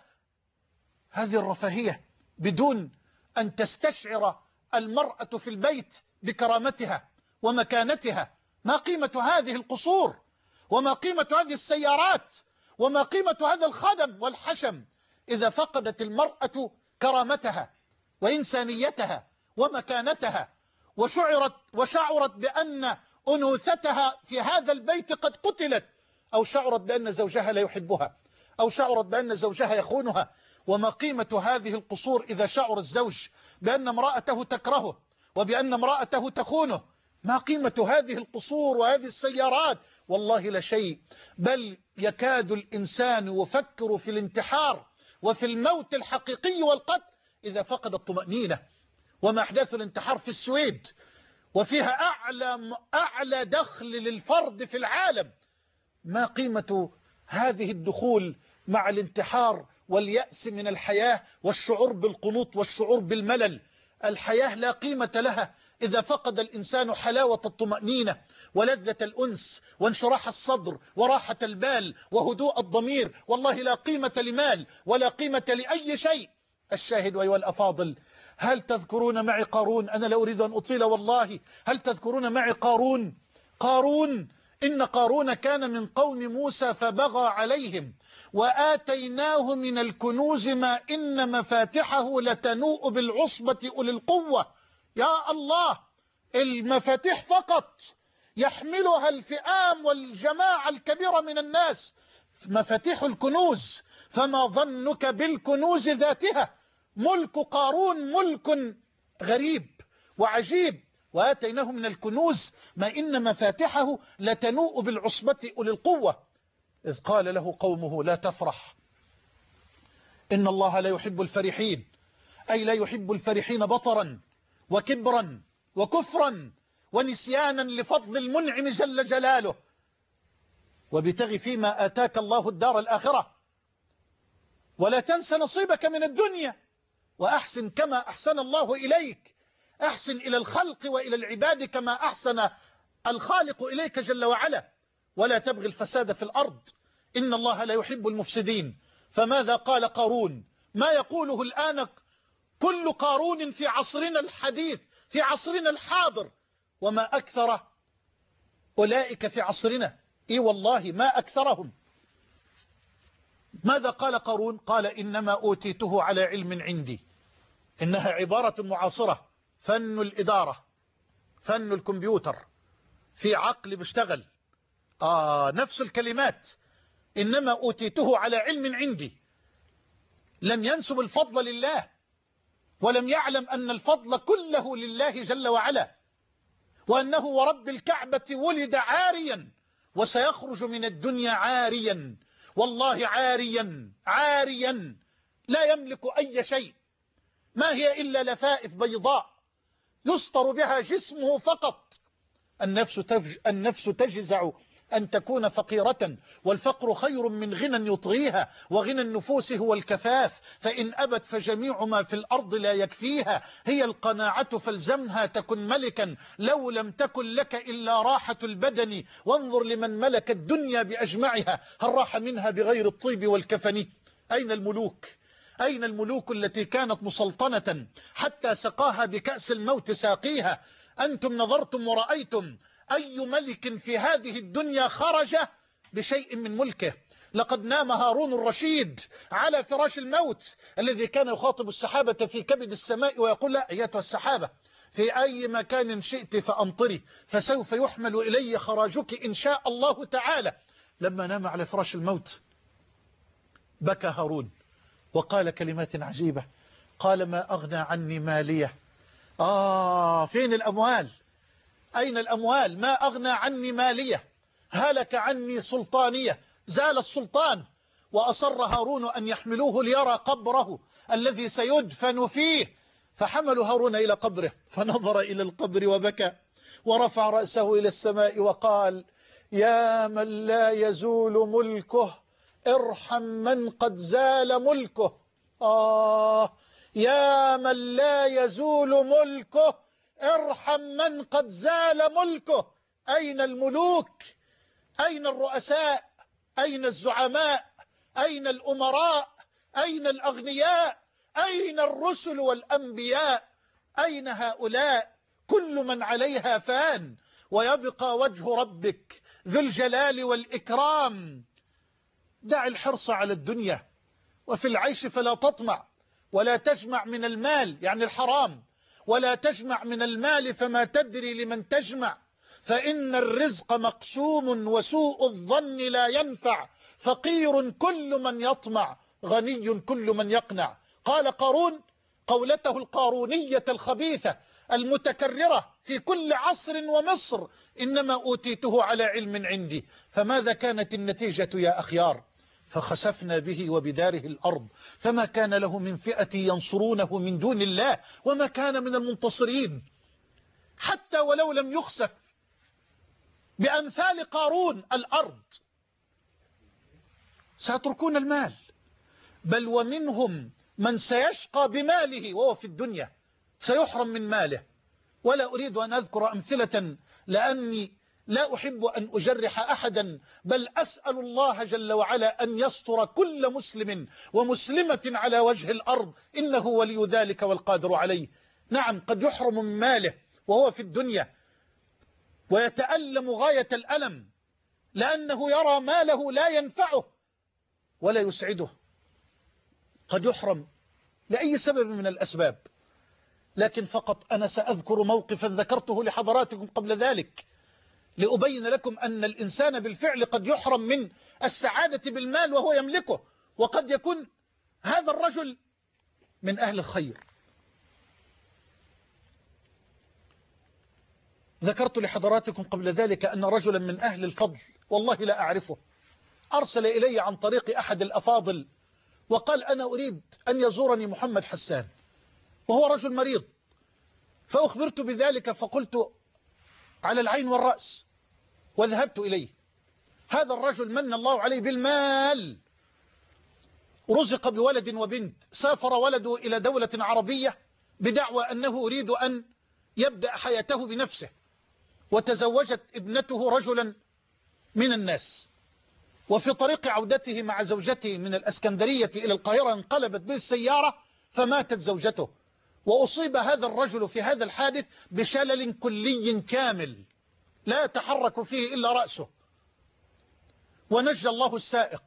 هذه الرفاهية بدون أن تستشعر المرأة في البيت بكرامتها ومكانتها؟ ما قيمة هذه القصور، وما قيمة هذه السيارات، وما قيمة هذا الخدم والحشم إذا فقدت المرأة كرامتها وإنسانيتها ومكانتها، وشعرت وشعرت بأن أنوثتها في هذا البيت قد قتلت، أو شعرت بأن زوجها لا يحبها، أو شعرت بأن زوجها يخونها. وما قيمة هذه القصور إذا شعر الزوج بأن امرأته تكرهه وبأن امرأته تخونه؟ ما قيمة هذه القصور وهذه السيارات؟ والله لا شيء، بل يكاد الإنسان يفكر في الانتحار وفي الموت الحقيقي والقتل إذا فقد الطمأنينة. وما أحداث الانتحار في السويد، وفيها أعلى, أعلى دخل للفرد في العالم. ما قيمة هذه الدخول مع الانتحار واليأس من الحياة والشعور بالقنوط والشعور بالملل؟ الحياة لا قيمة لها إذا فقد الإنسان حلاوة الطمأنينة ولذة الأنس وانشراح الصدر وراحة البال وهدوء الضمير. والله لا قيمة لمال ولا قيمة لأي شيء. الشاهد أيها الأفاضل، هل تذكرون معي قارون؟ أنا لا أريد أن أطيل والله. هل تذكرون معي قارون؟ قارون، إن قارون كان من قوم موسى فبغى عليهم وآتيناه من الكنوز ما إن مفاتحه لتنوء بالعصبة أولي القوة. يا الله، المفاتيح فقط يحملها الفئام والجماعة الكبيرة من الناس، مفاتيح الكنوز، فما ظنك بالكنوز ذاتها؟ ملك قارون ملك غريب وعجيب. وآتيناه من الكنوز ما إن مفاتحه لتنوء بالعصبة أولي القوة. إذ قال له قومه لا تفرح إن الله لا يحب الفرحين، أي لا يحب الفرحين بطرا وكبرا وكفرا ونسيانا لفضل المنعم جل جلاله. وابتغ فيما آتاك الله الدار الآخرة ولا تنس نصيبك من الدنيا وأحسن كما أحسن الله إليك. أحسن إلى الخلق وإلى العباد كما أحسن الخالق إليك جل وعلا، ولا تبغي الفساد في الأرض إن الله لا يحب المفسدين. فماذا قال قارون؟ ما يقوله الآن كل قارون في عصرنا الحديث، في عصرنا الحاضر، وما أكثر أولئك في عصرنا. إي والله ما أكثرهم. ماذا قال قارون؟ قال إنما أوتيته على علم عندي. إنها عبارة معاصرة، فن الإدارة، فن الكمبيوتر، في عقل بيشتغل. آه نفس الكلمات، إنما أوتيته على علم عندي. لم ينسب الفضل لله، ولم يعلم أن الفضل كله لله جل وعلا، وأنه ورب الكعبة ولد عاريا وسيخرج من الدنيا عاريا، والله عاريا عاريا لا يملك أي شيء، ما هي إلا لفائف بيضاء يستر بها جسمه فقط. النفس, تفج النفس تجزع أن تكون فقيرة، والفقر خير من غنى يطغيها، وغنى النفوس هو الكفاف، فإن أبت فجميع ما في الأرض لا يكفيها، هي القناعة فالزمها تكن ملكا، لو لم تكن لك إلا راحة البدن، وانظر لمن ملك الدنيا بأجمعها، هل راح منها بغير الطيب والكفن؟ أين الملوك؟ أين الملوك التي كانت مسلطنة حتى سقاها بكأس الموت ساقيها؟ أنتم نظرتم ورأيتم أي ملك في هذه الدنيا خرج بشيء من ملكه. لقد نام هارون الرشيد على فراش الموت الذي كان يخاطب السحابة في كبد السماء ويقول: لا أيتها السحابة، في أي مكان شئت فأمطري، فسوف يحمل إلي خراجك إن شاء الله تعالى. لما نام على فراش الموت بكى هارون وقال كلمات عجيبة، قال: ما أغنى عني مالية. آه فين الأموال؟ أين الأموال؟ ما أغنى عني مالية، هلك عني سلطانية، زال السلطان. وأصر هارون أن يحملوه ليرى قبره الذي سيدفن فيه، فحملوا هارون إلى قبره، فنظر إلى القبر وبكى ورفع رأسه إلى السماء وقال: يا من لا يزول ملكه ارحم من قد زال ملكه. آه يا من لا يزول ملكه ارحم من قد زال ملكه. أين الملوك؟ أين الرؤساء؟ أين الزعماء؟ أين الأمراء؟ أين الأغنياء؟ أين الرسل والأنبياء؟ أين هؤلاء؟ كل من عليها فان، ويبقى وجه ربك ذو الجلال والإكرام. دع الحرص على الدنيا، وفي العيش فلا تطمع، ولا تجمع من المال يعني الحرام، ولا تجمع من المال فما تدري لمن تجمع، فإن الرزق مقسوم وسوء الظن لا ينفع، فقير كل من يطمع، غني كل من يقنع. قال قارون قولته القارونية الخبيثة المتكررة في كل عصر ومصر: إنما أوتيته على علم عندي. فماذا كانت النتيجة يا أخيار؟ فخسفنا به وبداره الأرض، فما كان له من فئة ينصرونه من دون الله، وما كان من المنتصرين. حتى ولو لم يخسف بأمثال قارون الأرض سيتركون المال، بل ومنهم من سيشقى بماله وهو في الدنيا، سيحرم من ماله. ولا أريد أن أذكر أمثلة لأني لا أحب أن أجرح أحدا، بل أسأل الله جل وعلا أن يستر كل مسلم ومسلمة على وجه الأرض، إنه ولي ذلك والقادر عليه. نعم قد يحرم من ماله وهو في الدنيا ويتألم غاية الألم، لأنه يرى ماله لا ينفعه ولا يسعده. قد يحرم لأي سبب من الأسباب، لكن فقط أنا سأذكر موقفا ذكرته لحضراتكم قبل ذلك لأبين لكم أن الإنسان بالفعل قد يحرم من السعادة بالمال وهو يملكه، وقد يكون هذا الرجل من أهل الخير. ذكرت لحضراتكم قبل ذلك أن رجلا من أهل الفضل، والله لا أعرفه، أرسل إلي عن طريق أحد الأفاضل وقال: أنا أريد أن يزورني محمد حسان، وهو رجل مريض. فأخبرت بذلك فقلت: على العين والرأس، وذهبت إليه. هذا الرجل من الله عليه بالمال، رزق بولد وبنت، سافر ولده إلى دولة عربية بدعوى أنه يريد أن يبدأ حياته بنفسه، وتزوجت ابنته رجلا من الناس، وفي طريق عودته مع زوجته من الأسكندرية إلى القاهرة انقلبت به السيارة فماتت زوجته، وأصيب هذا الرجل في هذا الحادث بشلل كلي كامل لا يتحرك فيه إلا رأسه، ونجى الله السائق.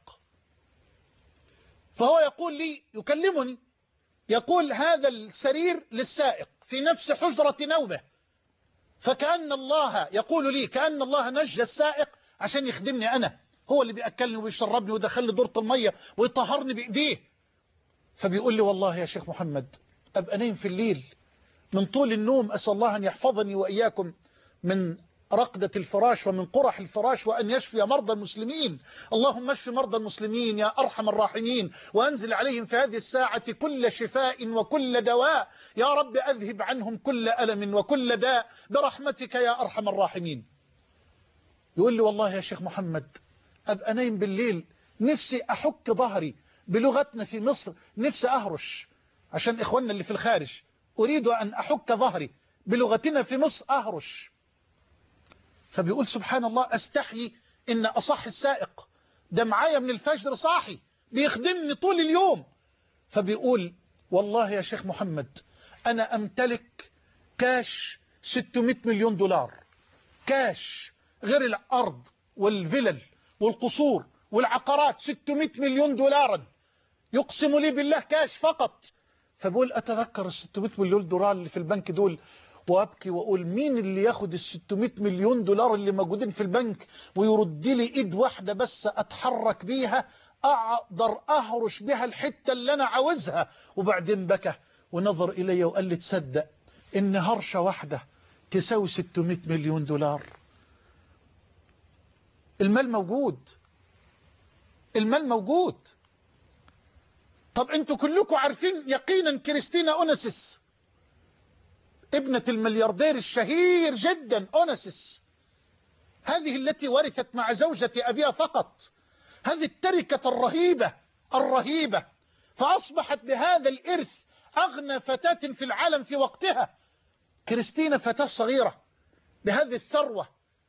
فهو يقول لي، يكلمني يقول: هذا السرير للسائق في نفس حجرة نومه، فكأن الله يقول لي كأن الله نجى السائق عشان يخدمني أنا، هو اللي بيأكلني ويشربني ويدخلني دورة المية ويطهرني بإيديه. فبيقول لي والله يا شيخ محمد أبقى نايم في الليل من طول النوم، أسأل الله أن يحفظني وإياكم من رقدة الفراش ومن قرح الفراش، وأن يشفي مرضى المسلمين. اللهم اشف مرضى المسلمين يا أرحم الراحمين، وأنزل عليهم في هذه الساعة كل شفاء وكل دواء، يا رب أذهب عنهم كل ألم وكل داء برحمتك يا أرحم الراحمين. يقول لي والله يا شيخ محمد أبقى نايم بالليل نفسي أحك ظهري، بلغتنا في مصر نفسي أهرش، عشان إخواننا اللي في الخارج أريد أن أحك ظهري، بلغتنا في مصر أهرش. فبيقول سبحان الله أستحيي إن أصح السائق ده معايا من الفجر صاحي بيخدمني طول اليوم. فبيقول والله يا شيخ محمد أنا أمتلك كاش ستمائة مليون دولار كاش، غير الأرض والفلل والقصور والعقارات، ستمائة مليون دولارا يقسم لي بالله كاش فقط. فبقول أتذكر ال ستمائة مليون دولار اللي في البنك دول وأبكي وأقول مين اللي ياخد ال ستمائة مليون دولار اللي موجودين في البنك ويرد لي إيد واحدة بس أتحرك بيها أقدر أهرش بها الحتة اللي أنا عاوزها. وبعدين بكى ونظر إلي وقال لي تصدق إن هرشة واحدة تساوي ستمائة مليون دولار. المال موجود، المال موجود. طب انتوا كلكم عارفين يقينا كريستينا أوناسيس ابنة الملياردير الشهير جدا أوناسيس، هذه التي ورثت مع زوجة أبيها فقط هذه التركة الرهيبة الرهيبة، فأصبحت بهذا الإرث أغنى فتاة في العالم في وقتها. كريستينا فتاة صغيرة بهذه الثروة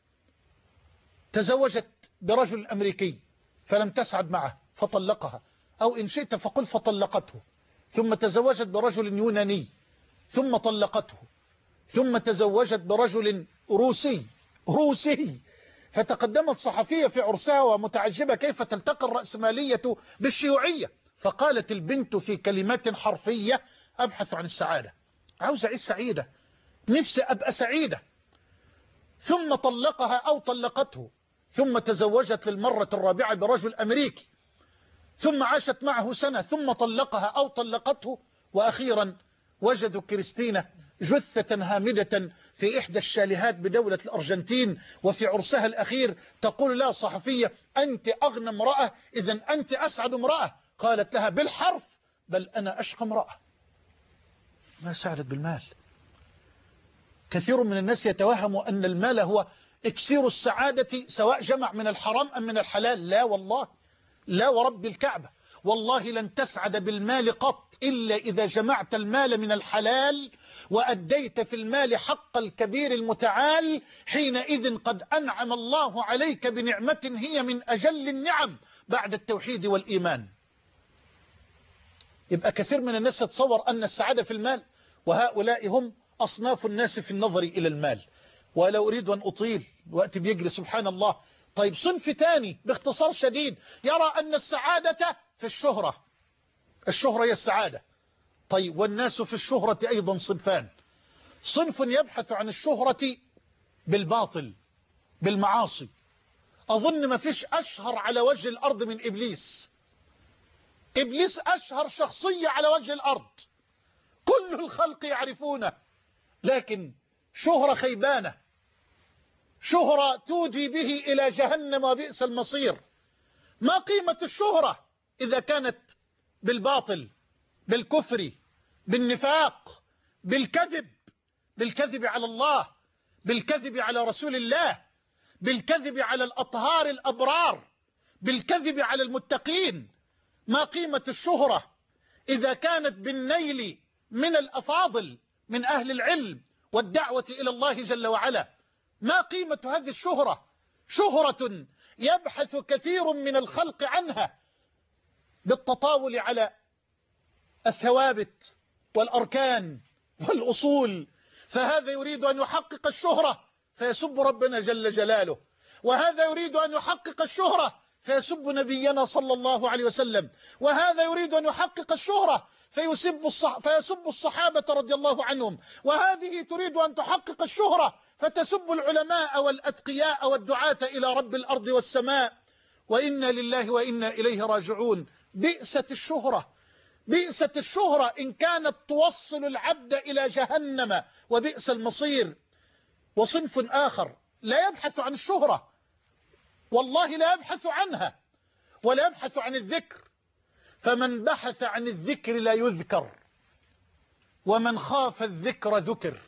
تزوجت برجل أمريكي فلم تسعد معه فطلقها، أو إن شئت فقل فطلقته، ثم تزوجت برجل يوناني ثم طلقته، ثم تزوجت برجل روسي روسي فتقدمت صحفية في عرسها ومتعجبة كيف تلتقي الرأسمالية بالشيوعية، فقالت البنت في كلمات حرفية أبحث عن السعادة، عاوز أعيش سعيدة، نفسي أبقى سعيدة. ثم طلقها أو طلقته، ثم تزوجت للمرة الرابعة برجل أمريكي، ثم عاشت معه سنة، ثم طلقها أو طلقته، وأخيرا وجدوا كريستينا جثة هامدة في إحدى الشاليهات بدولة الأرجنتين، وفي عرسها الأخير تقول لها صحفية أنت أغنى امرأة، إذن أنت أسعد امرأة. قالت لها بالحرف بل أنا أشقى امرأة. ما سعدت بالمال. كثير من الناس يتوهم أن المال هو إكسير السعادة سواء جمع من الحرام أم من الحلال. لا والله، لا ورب الكعبة، والله لن تسعد بالمال قط إلا إذا جمعت المال من الحلال وأديت في المال حق الكبير المتعال، حينئذ قد أنعم الله عليك بنعمة هي من أجل النعم بعد التوحيد والإيمان. يبقى كثير من الناس يتصور أن السعادة في المال، وهؤلاء هم أصناف الناس في النظر إلى المال. ولو أريد أن أطيل وقت بيجري سبحان الله. طيب صنف تاني باختصار شديد يرى أن السعادة في الشهرة، الشهرة هي السعادة. طيب والناس في الشهرة أيضا صنفان، صنف يبحث عن الشهرة بالباطل بالمعاصي. أظن ما فيش أشهر على وجه الأرض من إبليس. إبليس أشهر شخصية على وجه الأرض، كل الخلق يعرفونه، لكن شهرة خيبانة، شهرة تودي به إلى جهنم وبئس المصير. ما قيمة الشهرة إذا كانت بالباطل بالكفر بالنفاق بالكذب، بالكذب على الله، بالكذب على رسول الله، بالكذب على الأطهار الأبرار، بالكذب على المتقين. ما قيمة الشهرة إذا كانت بالنيل من الأفاضل من أهل العلم والدعوة إلى الله جل وعلا؟ ما قيمة هذه الشهرة؟ شهرة يبحث كثير من الخلق عنها بالتطاول على الثوابت والأركان والأصول، فهذا يريد أن يحقق الشهرة فيسب ربنا جل جلاله، وهذا يريد أن يحقق الشهرة فيسب نبينا صلى الله عليه وسلم، وهذا يريد أن يحقق الشهرة فيسب الصح... فيسب الصحابة رضي الله عنهم، وهذه تريد أن تحقق الشهرة فتسب العلماء والأتقياء والدعاة إلى رب الأرض والسماء. وإنا لله وإنا إليه راجعون. بئست الشهرة، بئست الشهرة إن كانت توصل العبد إلى جهنم وبئس المصير. وصنف آخر لا يبحث عن الشهرة، والله لا يبحث عنها ولا يبحث عن الذكر. فمن بحث عن الذكر لا يذكر، ومن خاف الذكر ذكر.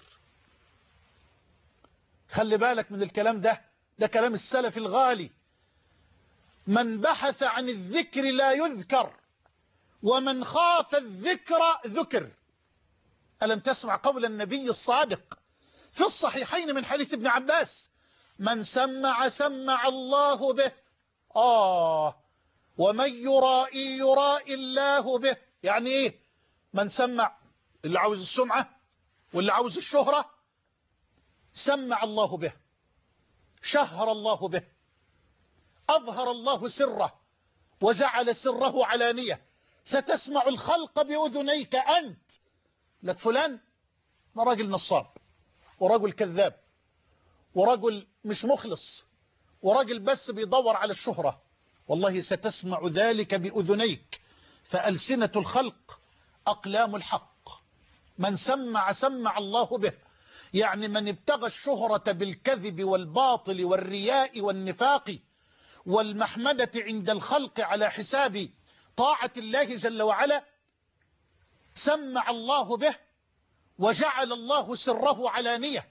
خلي بالك من الكلام ده، ده كلام السلف الغالي. من بحث عن الذكر لا يذكر، ومن خاف الذكر ذكر. ألم تسمع قول النبي الصادق في الصحيحين من حديث ابن عباس: من سمع سمع الله به. آه ومن يرائي يرائي الله به. يعني إيه؟ من سمع، اللي عاوز السمعة واللي عاوز الشهرة، سمع الله به، شهر الله به، أظهر الله سره وجعل سره علانية. ستسمع الخلق بأذنيك أنت. لك فلان ما راجل نصاب، ورجل كذاب، ورجل مش مخلص، ورجل بس بيدور على الشهرة. والله ستسمع ذلك بأذنيك. فألسنة الخلق أقلام الحق. من سمع سمع الله به، يعني من ابتغى الشهرة بالكذب والباطل والرياء والنفاق والمحمدة عند الخلق على حساب طاعة الله جل وعلا، سمع الله به وجعل الله سره علانية،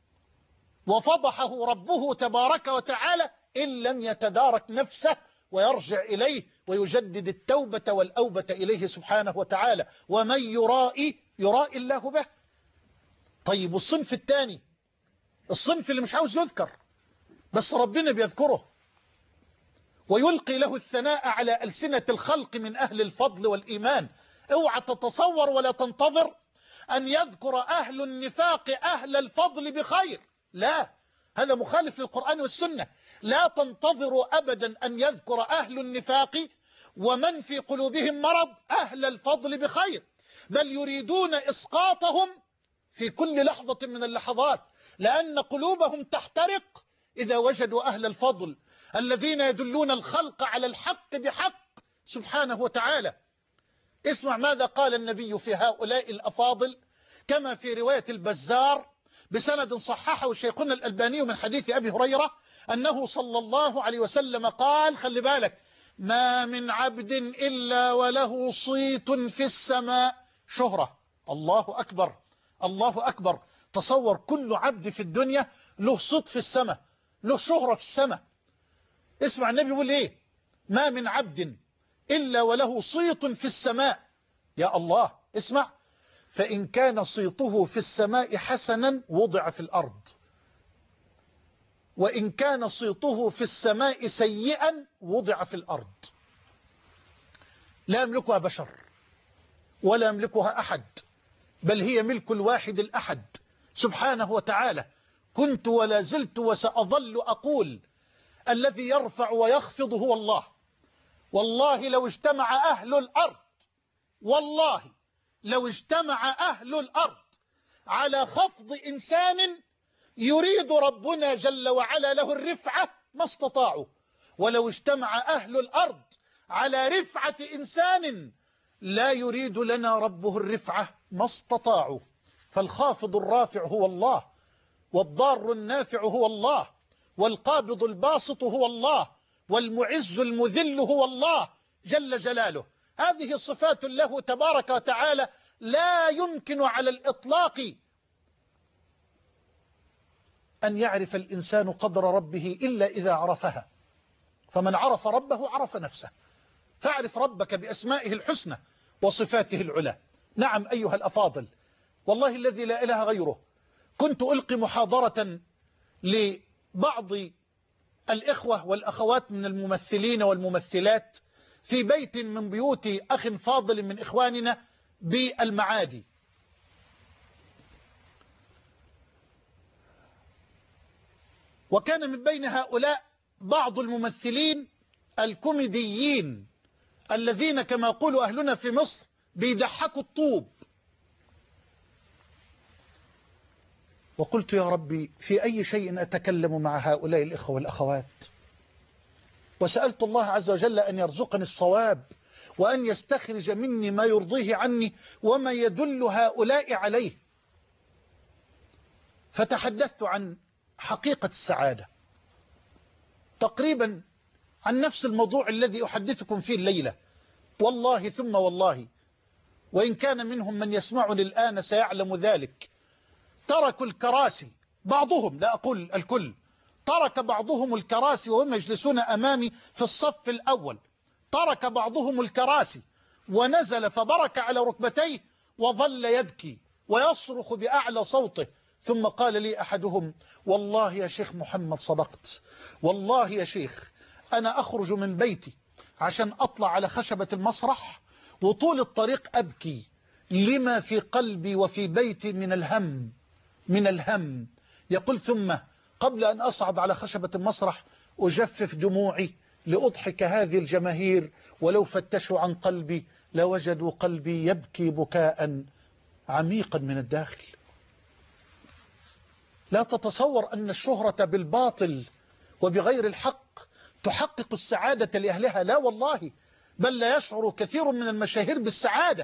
وفضحه ربه تبارك وتعالى إن لم يتدارك نفسه ويرجع إليه ويجدد التوبة والأوبة إليه سبحانه وتعالى. ومن يرائي يرائي الله به. طيب والصنف الثاني، الصنف اللي مش عاوز يذكر بس ربنا بيذكره ويلقي له الثناء على ألسنة الخلق من أهل الفضل والإيمان. اوعى تتصور ولا تنتظر أن يذكر أهل النفاق أهل الفضل بخير، لا، هذا مخالف للقرآن والسنة. لا تنتظروا أبدا أن يذكر أهل النفاق ومن في قلوبهم مرض أهل الفضل بخير، بل يريدون إسقاطهم في كل لحظة من اللحظات، لأن قلوبهم تحترق إذا وجدوا أهل الفضل الذين يدلون الخلق على الحق بحق سبحانه وتعالى. اسمع ماذا قال النبي في هؤلاء الأفاضل كما في رواية البزار بسند صححه شيخنا الألباني من حديث أبي هريرة أنه صلى الله عليه وسلم قال: خلي بالك، ما من عبد إلا وله صيت في السماء شهرة. الله أكبر، الله أكبر. تصور كل عبد في الدنيا له صيت في السماء، له شهرة في السماء. اسمع النبي يقول إيه: ما من عبد إلا وله صيت في السماء. يا الله، اسمع: فإن كان صيته في السماء حسنا وضع في الأرض، وإن كان صيته في السماء سيئا وضع في الأرض. لا يملكها بشر ولا يملكها أحد، بل هي ملك الواحد الأحد سبحانه وتعالى. كنت ولا زلت وسأظل أقول: الذي يرفع ويخفض هو الله. والله لو اجتمع أهل الأرض، والله لو اجتمع أهل الأرض على خفض إنسان يريد ربنا جل وعلا له الرفعة ما استطاعوا، ولو اجتمع أهل الأرض على رفعة إنسان لا يريد لنا ربه الرفعة ما استطاعوا. فالخافض الرافع هو الله، والضار النافع هو الله، والقابض الباسط هو الله، والمعز المذل هو الله جل جلاله. هذه صفات له تبارك وتعالى لا يمكن على الإطلاق أن يعرف الإنسان قدر ربه إلا إذا عرفها. فمن عرف ربه عرف نفسه. فاعرف ربك بأسمائه الحسنى وصفاته العلى. نعم أيها الأفاضل، والله الذي لا إله غيره، كنت ألقي محاضرة لبعض الإخوة والأخوات من الممثلين والممثلات في بيت من بيوت أخ فاضل من إخواننا بالمعادي. وكان من بين هؤلاء بعض الممثلين الكوميديين الذين كما يقول أهلنا في مصر بيضحكوا الطوب. وقلت: يا ربي، في أي شيء أتكلم مع هؤلاء الإخوة والأخوات؟ وسألت الله عز وجل أن يرزقني الصواب وأن يستخرج مني ما يرضيه عني وما يدل هؤلاء عليه. فتحدثت عن حقيقة السعادة تقريبا عن نفس الموضوع الذي أحدثكم فيه الليلة، والله ثم والله، وإن كان منهم من يسمعني الآن سيعلم ذلك. تركوا الكراسي، بعضهم، لا أقول الكل، ترك بعضهم الكراسي وهم يجلسون أمامي في الصف الأول، ترك بعضهم الكراسي ونزل فبرك على ركبتيه وظل يبكي ويصرخ بأعلى صوته. ثم قال لي أحدهم: والله يا شيخ محمد صدقت، والله يا شيخ أنا أخرج من بيتي عشان أطلع على خشبة المسرح وطول الطريق أبكي لما في قلبي وفي بيتي من الهم من الهم. يقول: ثم قبل أن أصعد على خشبة المسرح أجفف دموعي لأضحك هذه الجماهير، ولو فتشوا عن قلبي لوجدوا قلبي يبكي بكاء عميقا من الداخل. لا تتصور أن الشهرة بالباطل وبغير الحق تحقق السعادة لأهلها، لا والله، بل لا يشعر كثير من المشاهير بالسعادة.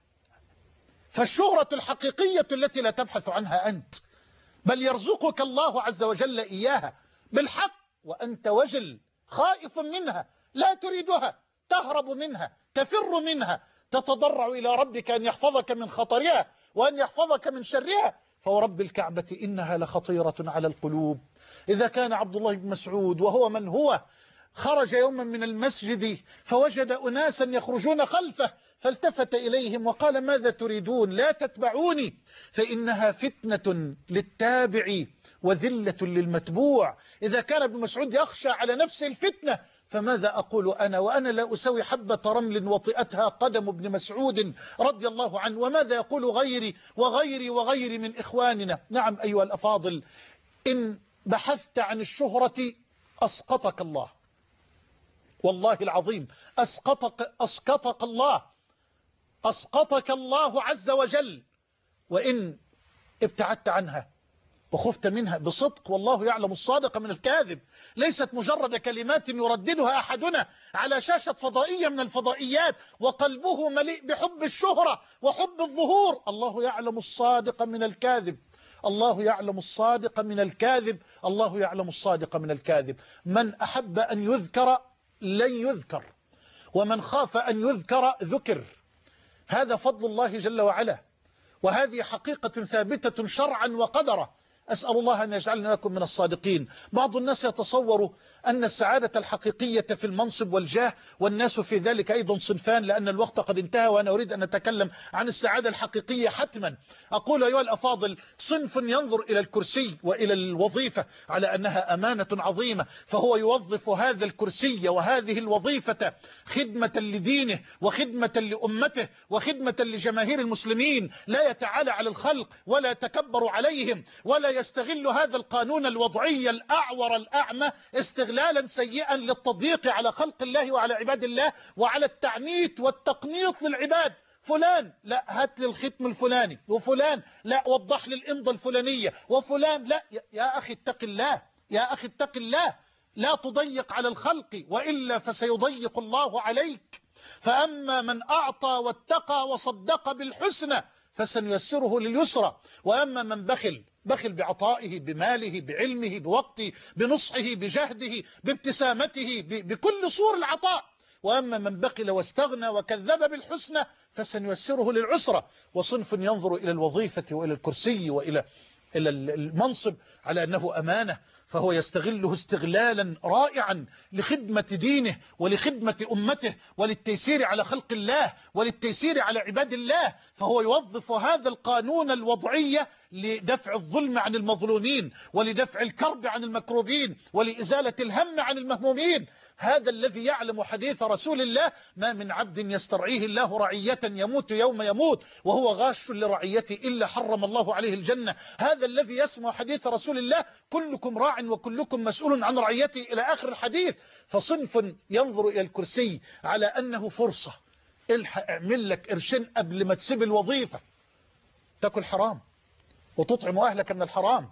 فالشهرة الحقيقية التي لا تبحث عنها أنت، بل يرزقك الله عز وجل إياها بالحق وأنت وجل خائف منها، لا تريدها، تهرب منها، تفر منها، تتضرع إلى ربك أن يحفظك من خطرها وأن يحفظك من شرها. فورب الكعبة إنها لخطيرة على القلوب. إذا كان عبد الله بن مسعود وهو من هو خرج يوما من المسجد فوجد أناسا يخرجون خلفه فالتفت إليهم وقال: ماذا تريدون؟ لا تتبعوني فإنها فتنة للتابع وذلة للمتبوع. إذا كان ابن مسعود يخشى على نفسه الفتنة فماذا أقول أنا وأنا لا أسوي حبة رمل وطئتها قدم ابن مسعود رضي الله عنه، وماذا يقول غيري وغيري وغيري من إخواننا. نعم أيها الأفاضل، إن بحثت عن الشهرة أسقطك الله، والله العظيم أسقطك, أسقطك الله أسقطك الله عز وجل. وإن ابتعدت عنها وخفت منها بصدق، والله يعلم الصادق من الكاذب، ليست مجرد كلمات يرددها أحدنا على شاشة فضائية من الفضائيات وقلبه مليء بحب الشهرة وحب الظهور. الله يعلم الصادق من الكاذب، الله يعلم الصادق من الكاذب، الله يعلم الصادق من الكاذب. من أحب أن يذكر لن يذكر، ومن خاف أن يذكر ذكر. هذا فضل الله جل وعلا، وهذه حقيقة ثابتة شرعا وقدرا. أسأل الله أن يجعلنا لكم من الصادقين. بعض الناس يتصور أن السعادة الحقيقية في المنصب والجاه، والناس في ذلك أيضا صنفان، لأن الوقت قد انتهى وأنا أريد أن أتكلم عن السعادة الحقيقية حتما. أقول أيها الأفاضل: صنف ينظر إلى الكرسي وإلى الوظيفة على أنها أمانة عظيمة، فهو يوظف هذا الكرسي وهذه الوظيفة خدمة لدينه وخدمة لأمته وخدمة لجماهير المسلمين، لا يتعالى على الخلق ولا يتكبر عليهم ولا يستغل هذا القانون الوضعي الأعور الأعمى استغلالا سيئا للتضييق على خلق الله وعلى عباد الله وعلى التعنيت والتقنيط للعباد. فلان لا هات لي الختم الفلاني، وفلان لا وضح لي الإمضة الفلانية، وفلان لا. يا أخي اتق الله، يا أخي اتق الله، لا تضيق على الخلق وإلا فسيضيق الله عليك. فأما من أعطى واتقى وصدق بالحسنى فسنيسره لليسرى، وأما من بخل بخل بعطائه، بماله، بعلمه، بوقته، بنصحه، بجهده، بابتسامته، بكل صور العطاء، وأما من بخل واستغنى وكذب بالحسنى فسنيسره للعسرى. وصنف ينظر إلى الوظيفة وإلى الكرسي وإلى إلى المنصب على أنه أمانة، فهو يستغله استغلالا رائعا لخدمة دينه ولخدمة أمته وللتيسير على خلق الله وللتيسير على عباد الله، فهو يوظف هذا القانون الوضعي لدفع الظلم عن المظلومين ولدفع الكرب عن المكروبين ولإزالة الهم عن المهمومين. هذا الذي يعلم حديث رسول الله: ما من عبد يسترعيه الله رعية يموت يوم يموت وهو غاش لرعيته إلا حرم الله عليه الجنة. هذا الذي يسمع حديث رسول الله: كلكم راع وكلكم مسؤول عن رعيته، إلى آخر الحديث. فصنف ينظر إلى الكرسي على أنه فرصة، الحق اعمل لك قرشين قبل ما تسيب الوظيفة، تاكل حرام وتطعم أهلك من الحرام.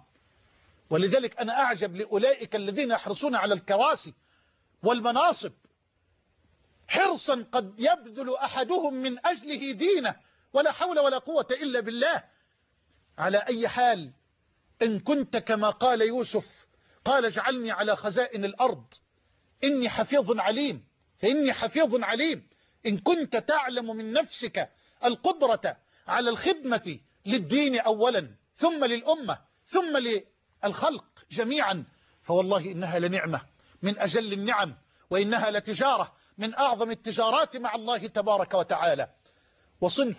ولذلك أنا أعجب لأولئك الذين يحرصون على الكراسي والمناصب حرصا قد يبذل أحدهم من أجله دينه، ولا حول ولا قوة إلا بالله. على أي حال، إن كنت كما قال يوسف، قال اجعلني على خزائن الأرض إني حفيظ عليم، فإني حفيظ عليم. إن كنت تعلم من نفسك القدرة على الخدمة للدين أولا، ثم للأمة، ثم للخلق جميعا، فوالله إنها لنعمة من أجل النعم، وإنها لتجارة من أعظم التجارات مع الله تبارك وتعالى. وصنف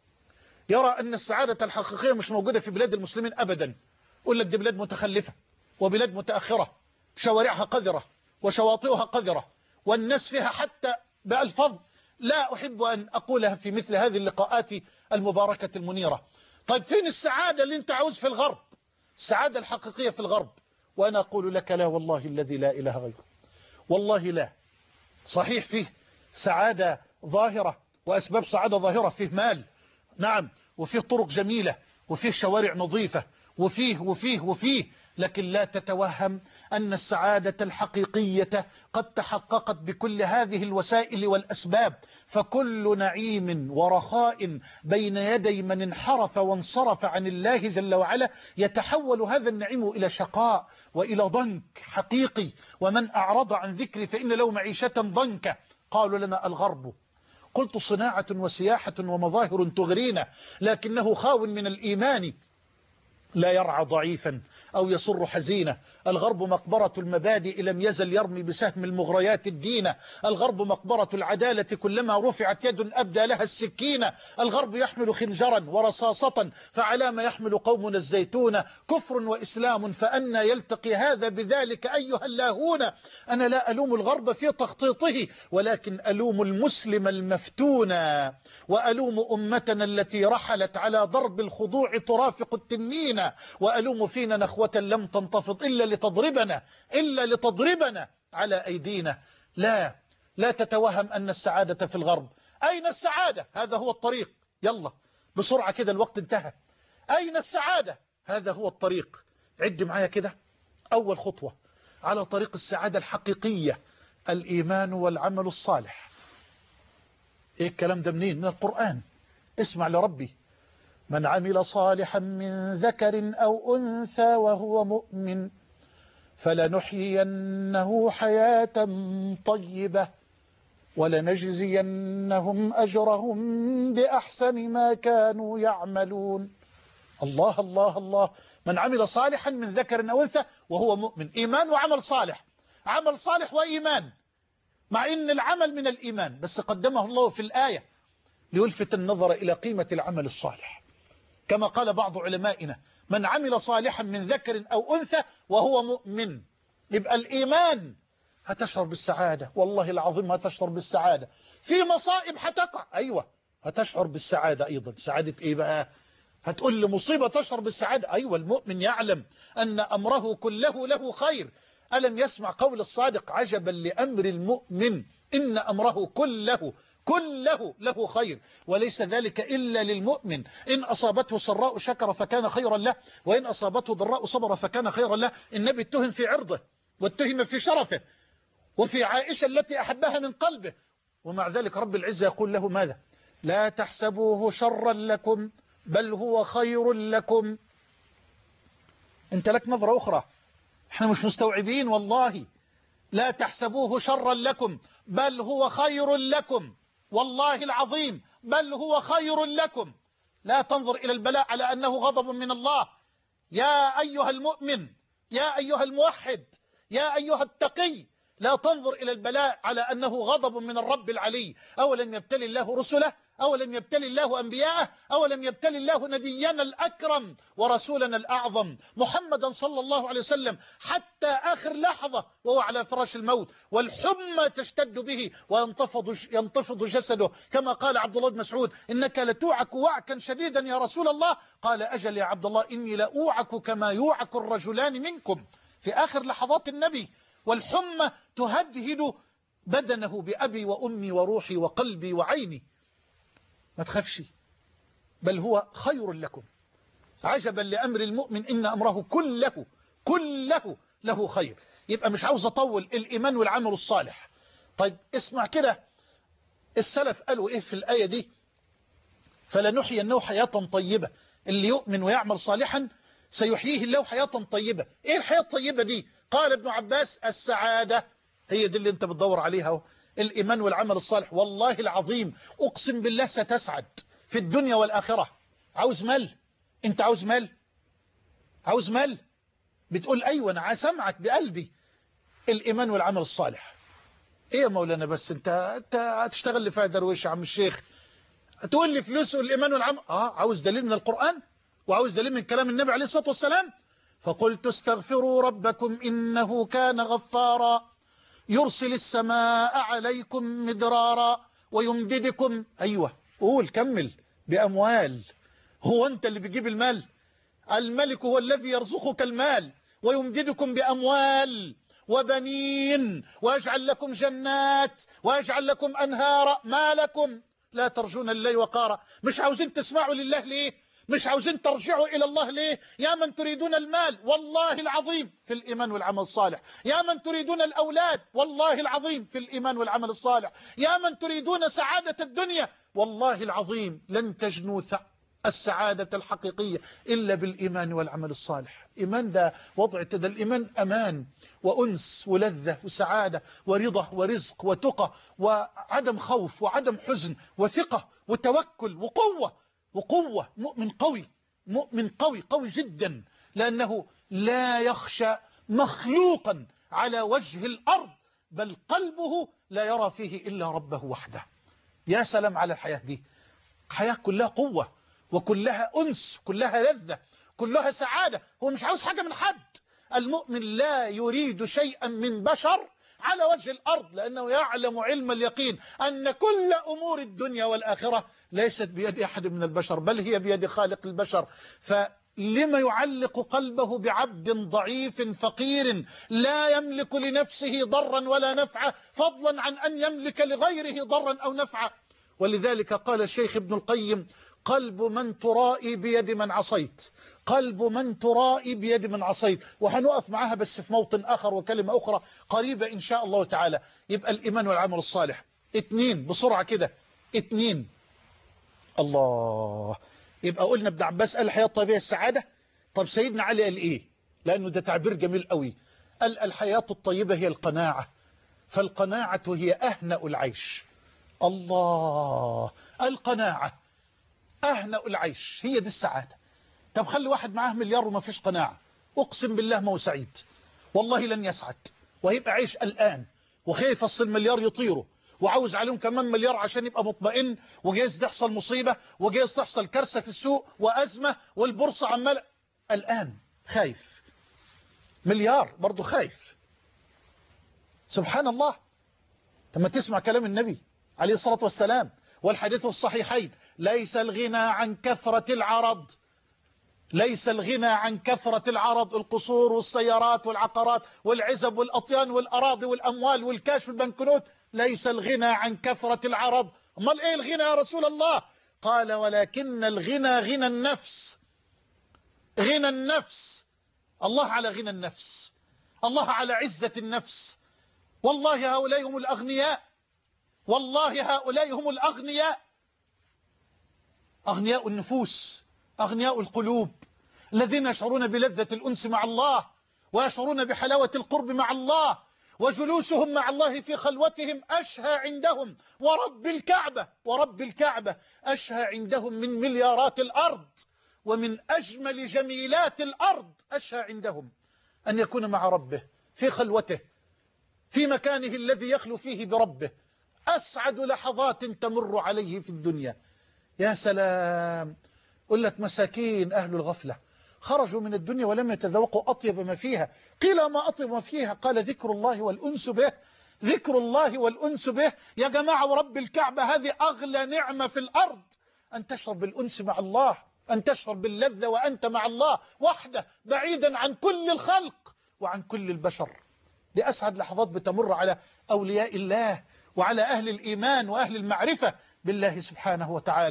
يرى أن السعادة الحقيقية مش موجودة في بلاد المسلمين أبدا، يقول لك دي بلاد متخلفة وبلاد متأخرة، شوارعها قذرة وشواطئها قذرة، والناس فيها حتى بألفاظ لا أحب أن أقولها في مثل هذه اللقاءات المباركة المنيرة. طيب فين السعادة اللي انت عاوز في الغرب؟ السعادة الحقيقية في الغرب. وأنا أقول لك لا والله الذي لا إله غيره، والله لا. صحيح فيه سعادة ظاهرة وأسباب سعادة ظاهرة، فيه مال، نعم، وفيه طرق جميلة، وفيه شوارع نظيفة، وفيه وفيه وفيه لكن لا تتوهم أن السعادة الحقيقية قد تحققت بكل هذه الوسائل والأسباب. فكل نعيم ورخاء بين يدي من انحرف وانصرف عن الله جل وعلا يتحول هذا النعيم إلى شقاء وإلى ضنك حقيقي. ومن أعرض عن ذكري فإن له معيشة ضنكا. قالوا لنا الغرب، قلت صناعة وسياحة ومظاهر تغرينا، لكنه خاو من الإيمان لا يرعى ضعيفا أو يسر حزينة. الغرب مقبرة المبادئ لم يزل يرمي بسهم المغريات الدينة. الغرب مقبرة العدالة كلما رفعت يد أبدى لها السكينة. الغرب يحمل خنجرا ورصاصة فعلى ما يحمل قومنا الزيتون. كفر وإسلام فأنا يلتقي هذا بذلك أيها اللاهون. أنا لا ألوم الغرب في تخطيطه، ولكن ألوم المسلم المفتون، وألوم أمتنا التي رحلت على ضرب الخضوع ترافق التنين، وألوم فينا نخوة لم تنتفض إلا لتضربنا إلا لتضربنا على أيدينا. لا لا تتوهم أن السعادة في الغرب. أين السعادة؟ هذا هو الطريق. يلا بسرعة كده الوقت انتهى. أين السعادة؟ هذا هو الطريق. عد معايا كده. أول خطوة على طريق السعادة الحقيقية الإيمان والعمل الصالح. إيه الكلام ده منين؟ من القرآن. اسمع لربي: من عمل صالحا من ذكر أو أنثى وهو مؤمن فلنحيينه حياة طيبة ولنجزينهم أجرهم بأحسن ما كانوا يعملون. الله الله الله. من عمل صالحا من ذكر أو أنثى وهو مؤمن. إيمان وعمل صالح، عمل صالح وإيمان، مع إن العمل من الإيمان، بس قدمه الله في الآية ليلفت النظر إلى قيمة العمل الصالح. كما قال بعض علمائنا: من عمل صالحا من ذكر أو أنثى وهو مؤمن. يبقى الإيمان هتشعر بالسعادة، والله العظيم هتشعر بالسعادة. في مصائب هتقع، أيوة هتشعر بالسعادة أيضا. سعادة إيه بقى؟ هتقول لي مصيبة تشعر بالسعادة؟ أيوة، المؤمن يعلم أن أمره كله له خير. ألم يسمع قول الصادق: عجبا لأمر المؤمن إن أمره كله كله له خير. وليس ذلك إلا للمؤمن. إن أصابته سراء شكر فكان خيرا له، وإن أصابته ضراء صبر فكان خيرا له. النبي اتهم في عرضه واتهم في شرفه وفي عائشة التي أحبها من قلبه، ومع ذلك رب العزة يقول له ماذا؟ لا تحسبوه شرا لكم بل هو خير لكم. انت لك نظرة أخرى، احنا مش مستوعبين والله. لا تحسبوه شرا لكم بل هو خير لكم، والله العظيم بل هو خير لكم. لا تنظر إلى البلاء على أنه غضب من الله. يا أيها المؤمن، يا أيها الموحد، يا أيها التقي، لا تنظر إلى البلاء على أنه غضب من الرب العلي. أولم يبتلي الله رسله؟ أولم يبتلي الله أنبياءه؟ أولم يبتلي الله نبينا الأكرم ورسولنا الأعظم محمدا صلى الله عليه وسلم حتى آخر لحظة وهو على فراش الموت والحمى تشتد به وينتفض ينتفض جسده، كما قال عبد الله بن مسعود: إنك لتوعك وعكا شديدا يا رسول الله. قال: أجل يا عبد الله، إني لأوعك كما يوعك الرجلان منكم. في آخر لحظات النبي والحمى تهدهد بدنه بأبي وأمي وروحي وقلبي وعيني. ما تخافش، بل هو خير لكم. عجبا لأمر المؤمن إن أمره كله كله له خير. يبقى مش عاوز أطول، الإيمان والعمل الصالح. طيب اسمع كده، السلف قالوا إيه في الآية دي؟ فلنحيينه حياة طيبة، اللي يؤمن ويعمل صالحا سيحييه الله حياة طيبة. إيه الحياة الطيبة دي؟ قال ابن عباس السعادة، هي دي اللي أنت بتدور عليها، الإيمان والعمل الصالح. والله العظيم أقسم بالله ستسعد في الدنيا والآخرة. عاوز مال؟ أنت عاوز مال؟ عاوز مال؟ بتقول أيوة أنا سمعك بقلبي. الإيمان والعمل الصالح. إيه يا مولانا بس أنت أنت هتشتغل لي فيها درويش يا عم الشيخ؟ تقول لي فلوس والإيمان والعمل. آه عاوز دليل من القرآن وعاوز دليل من كلام النبي عليه الصلاة والسلام. فقلت استغفروا ربكم إنه كان غفارا يرسل السماء عليكم مدرارا ويمددكم. أيوة قول كمل بأموال. هو أنت اللي بيجيب المال؟ الملك هو الذي يرزقك المال ويمددكم بأموال وبنين ويجعل لكم جنات ويجعل لكم أنهارا. ما لكم لا ترجون الله وقارا؟ مش عاوزين تسمعوا لله ليه؟ مش عاوزين ترجعوا إلى الله ليه؟ يا من تريدون المال والله العظيم في الإيمان والعمل الصالح. يا من تريدون الأولاد والله العظيم في الإيمان والعمل الصالح. يا من تريدون سعادة الدنيا والله العظيم لن تجنوا السعادة الحقيقية إلا بالإيمان والعمل الصالح. إيمان ده وضع ده، الإيمان أمان وأنس ولذة وسعادة ورضا ورزق وتقى وعدم خوف وعدم حزن وثقة وتوكل وقوة وقوة. مؤمن قوي، مؤمن قوي قوي جدا، لأنه لا يخشى مخلوقا على وجه الأرض، بل قلبه لا يرى فيه إلا ربه وحده. يا سلام على الحياة دي، حياة كلها قوة وكلها أنس، كلها لذة، كلها سعادة. هو مش عاوز حاجة من حد. المؤمن لا يريد شيئا من بشر على وجه الأرض، لأنه يعلم علم اليقين أن كل أمور الدنيا والآخرة ليست بيد أحد من البشر، بل هي بيد خالق البشر. فلما يعلق قلبه بعبد ضعيف فقير لا يملك لنفسه ضرا ولا نفعا، فضلا عن أن يملك لغيره ضرا أو نفعا. ولذلك قال الشيخ ابن القيم: قلب من ترائي بيد من عصيت، قلب من ترائي بيد من عصيت. وهنقف معها بس في موطن آخر وكلمة أخرى قريبة إن شاء الله تعالى. يبقى الإيمان والعمل الصالح. اتنين بسرعة كده، اتنين. الله. يبقى قلنا ابن عباس قال الحياة الطيبة السعادة. طب سيدنا علي قال إيه؟ لأنه ده تعبير جميل قوي. قال الحياة الطيبة هي القناعة، فالقناعة هي أهنأ العيش. الله. القناعة أهنأ العيش، هي دي السعادة. طب خلي واحد معاه مليار وما فيش قناعة، أقسم بالله ما هو سعيد، والله لن يسعد، وهيبقى عيش قلقان وخايف أصل المليار يطيره، وعاوز عليهم كمان مليار عشان يبقى مطمئن، وجايز تحصل مصيبة وجايز تحصل كارثة في السوق وأزمة والبورصة عمالة. الآن خايف، مليار برضو خايف. سبحان الله. لما تسمع كلام النبي عليه الصلاة والسلام والحديث الصحيحين: ليس الغنى عن كثرة العرض، ليس الغنى عن كثرة العرض، القصور والسيارات والعقارات والعزب والأطيان والأراضي والأموال والكاش والبنكنوت. ليس الغنى عن كثرة العرض. امال ايه الغنى يا رسول الله؟ قال: ولكن الغنى غنى النفس. غنى النفس. الله على غنى النفس، الله على عزة النفس. والله هؤلاء هم الأغنياء، والله هؤلاء هم الأغنياء، أغنياء النفوس، أغنياء القلوب، الذين يشعرون بلذة الأنس مع الله، ويشعرون بحلاوة القرب مع الله، وجلوسهم مع الله في خلوتهم أشهى عندهم ورب الكعبة، ورب الكعبة أشهى عندهم من مليارات الأرض، ومن أجمل جميلات الأرض أشهى عندهم أن يكون مع ربه في خلوته، في مكانه الذي يخلو فيه بربه. أسعد لحظات تمر عليه في الدنيا. يا سلام. قل لك مساكين أهل الغفلة خرجوا من الدنيا ولم يتذوقوا أطيب ما فيها. قيل ما أطيب ما فيها؟ قال: ذكر الله والأنس به. ذكر الله والأنس به. يا جماعة ورب الكعبة، هذه أغلى نعمة في الأرض، أن تشعر بالأنس مع الله، أن تشعر باللذة وأنت مع الله وحده، بعيدا عن كل الخلق وعن كل البشر. دي أسعد لحظات بتمر على أولياء الله وعلى أهل الإيمان وأهل المعرفة بالله سبحانه وتعالى.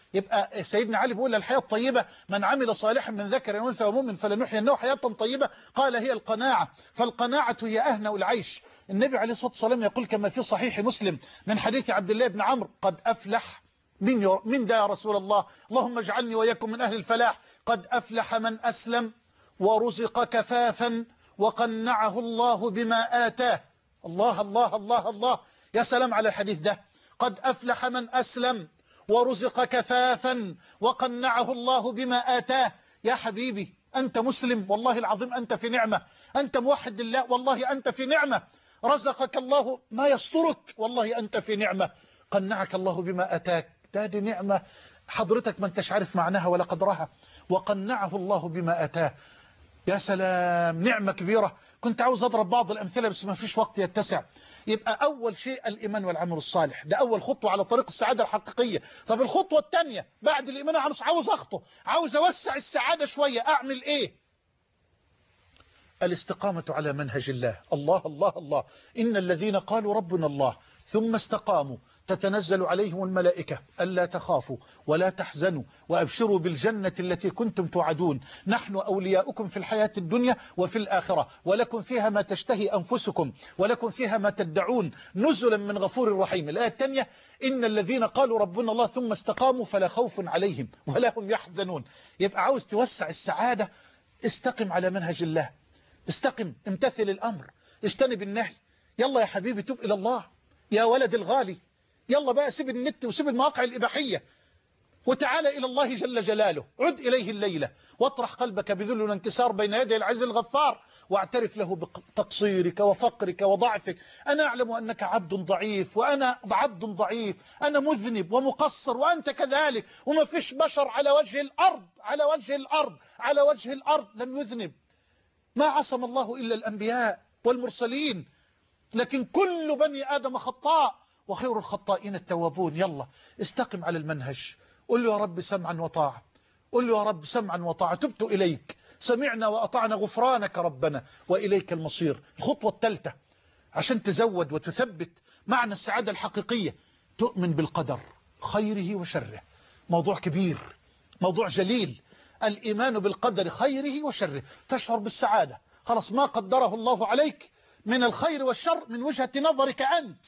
يبقى سيدنا علي بيقول الحياة الطيبة من عمل صالحا من ذكر أو أنثى ومؤمن فلنحيينه حياة طيبة، قال هي القناعة، فالقناعة هي أهنأ العيش. النبي عليه الصلاة والسلام يقول كما في صحيح مسلم من حديث عبد الله بن عمرو قد أفلح من من ده يا رسول الله؟ اللهم اجعلني وإياكم من أهل الفلاح. قد أفلح من أسلم ورزق كفافا وقنعه الله بما آتاه. الله الله الله الله، يا سلام على الحديث ده. قد أفلح من أسلم ورزق كفافا وقنعه الله بما آتاه. يا حبيبي أنت مسلم، والله العظيم أنت في نعمة. أنت موحد لله، والله أنت في نعمة. رزقك الله ما يسترك، والله أنت في نعمة. قنعك الله بما أتاك، ده دي نعمة حضرتك ما انتش عارف معناها ولا قدرها. وقنعه الله بما أتاه، يا سلام، نعمة كبيرة. كنت عاوز أضرب بعض الأمثلة بس ما فيش وقت يتسع. يبقى أول شيء الإيمان والعمل الصالح، ده أول خطوة على طريق السعادة الحقيقية. طب الخطوة الثانية بعد الإيمان عاوز أخطو، عاوز أوسع السعادة شوية، أعمل إيه؟ الاستقامة على منهج الله. الله الله الله، إن الذين قالوا ربنا الله ثم استقاموا تتنزل عليهم الملائكة ألا تخافوا ولا تحزنوا وأبشروا بالجنة التي كنتم توعدون، نحن أولياؤكم في الحياة الدنيا وفي الآخرة، ولكم فيها ما تشتهي أنفسكم ولكم فيها ما تدعون، نزلا من غفور رحيم. الآية الثانية إن الذين قالوا ربنا الله ثم استقاموا فلا خوف عليهم ولا هم يحزنون. يبقى عاوز توسع السعادة، استقم على منهج الله، استقم، امتثل الأمر، اجتنب النهي. يلا يا حبيبي توب إلى الله يا ولد الغالي، يلا بقى سيب النت وسيب المواقع الإباحية وتعالى إلى الله جل جلاله. عد إليه الليلة واطرح قلبك بذل وانكسار بين يدي العزيز الغفار، واعترف له بتقصيرك وفقرك وضعفك. أنا أعلم أنك عبد ضعيف وأنا عبد ضعيف، أنا مذنب ومقصر وأنت كذلك، وما فيش بشر على وجه الأرض على وجه الأرض على وجه الأرض لم يذنب. ما عصم الله إلا الأنبياء والمرسلين، لكن كل بني آدم خطاء وخير الخطائين التوابون. يلا استقم على المنهج، قل له يا رب سمعا وطاعة، قل له يا رب سمعا وطاعة، تبت إليك، سمعنا وأطعنا غفرانك ربنا وإليك المصير. الخطوة الثالثة عشان تزود وتثبت معنى السعادة الحقيقية، تؤمن بالقدر خيره وشره. موضوع كبير، موضوع جليل، الإيمان بالقدر خيره وشره. تشعر بالسعادة، خلاص ما قدره الله عليك من الخير والشر من وجهة نظرك أنت،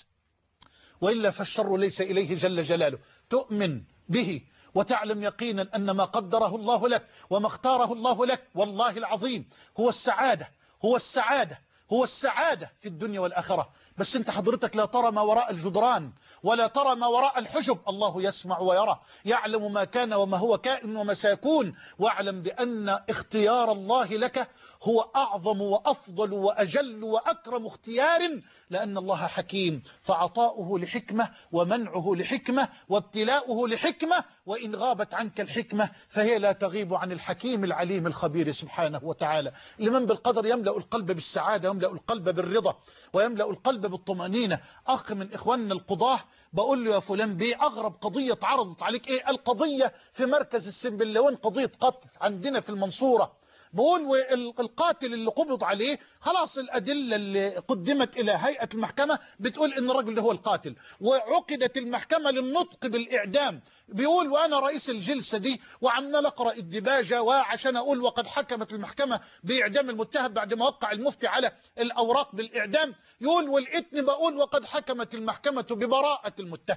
وإلا فالشر ليس إليه جل جلاله. تؤمن به وتعلم يقينا أن ما قدره الله لك وما اختاره الله لك والله العظيم هو السعادة، هو السعادة هو السعادة في الدنيا والآخرة. بس انت حضرتك لا ترى ما وراء الجدران ولا ترى ما وراء الحجب. الله يسمع ويرى، يعلم ما كان وما هو كائن وما سيكون. واعلم بأن اختيار الله لك هو أعظم وأفضل وأجل وأكرم اختيار، لأن الله حكيم، فعطاؤه لحكمة ومنعه لحكمة وابتلاؤه لحكمة، وإن غابت عنك الحكمة فهي لا تغيب عن الحكيم العليم الخبير سبحانه وتعالى. لمن بالقدر يملأ القلب بالسعادة، يملأ القلب بالرضا، ويملأ القلب بالطمأنينة. أخ من إخواننا القضاة بقول له يا فلان بيه، أغرب قضية اتعرضت عليك إيه؟ القضية في مركز السنبلاوين، قضية قتل عندنا في المنصورة. بقول والقاتل اللي قبض عليه خلاص الأدلة اللي قدمت إلى هيئة المحكمة بتقول إن الرجل ده هو القاتل، وعقدت المحكمة للنطق بالإعدام. بيقول وأنا رئيس الجلسة دي وعمال أقرأ الدباجة وعشان أقول وقد حكمت المحكمة بإعدام المتهم بعد ما وقع المفتي على الأوراق بالإعدام، يقول والإثم بقول وقد حكمت المحكمة ببراءة المتهم.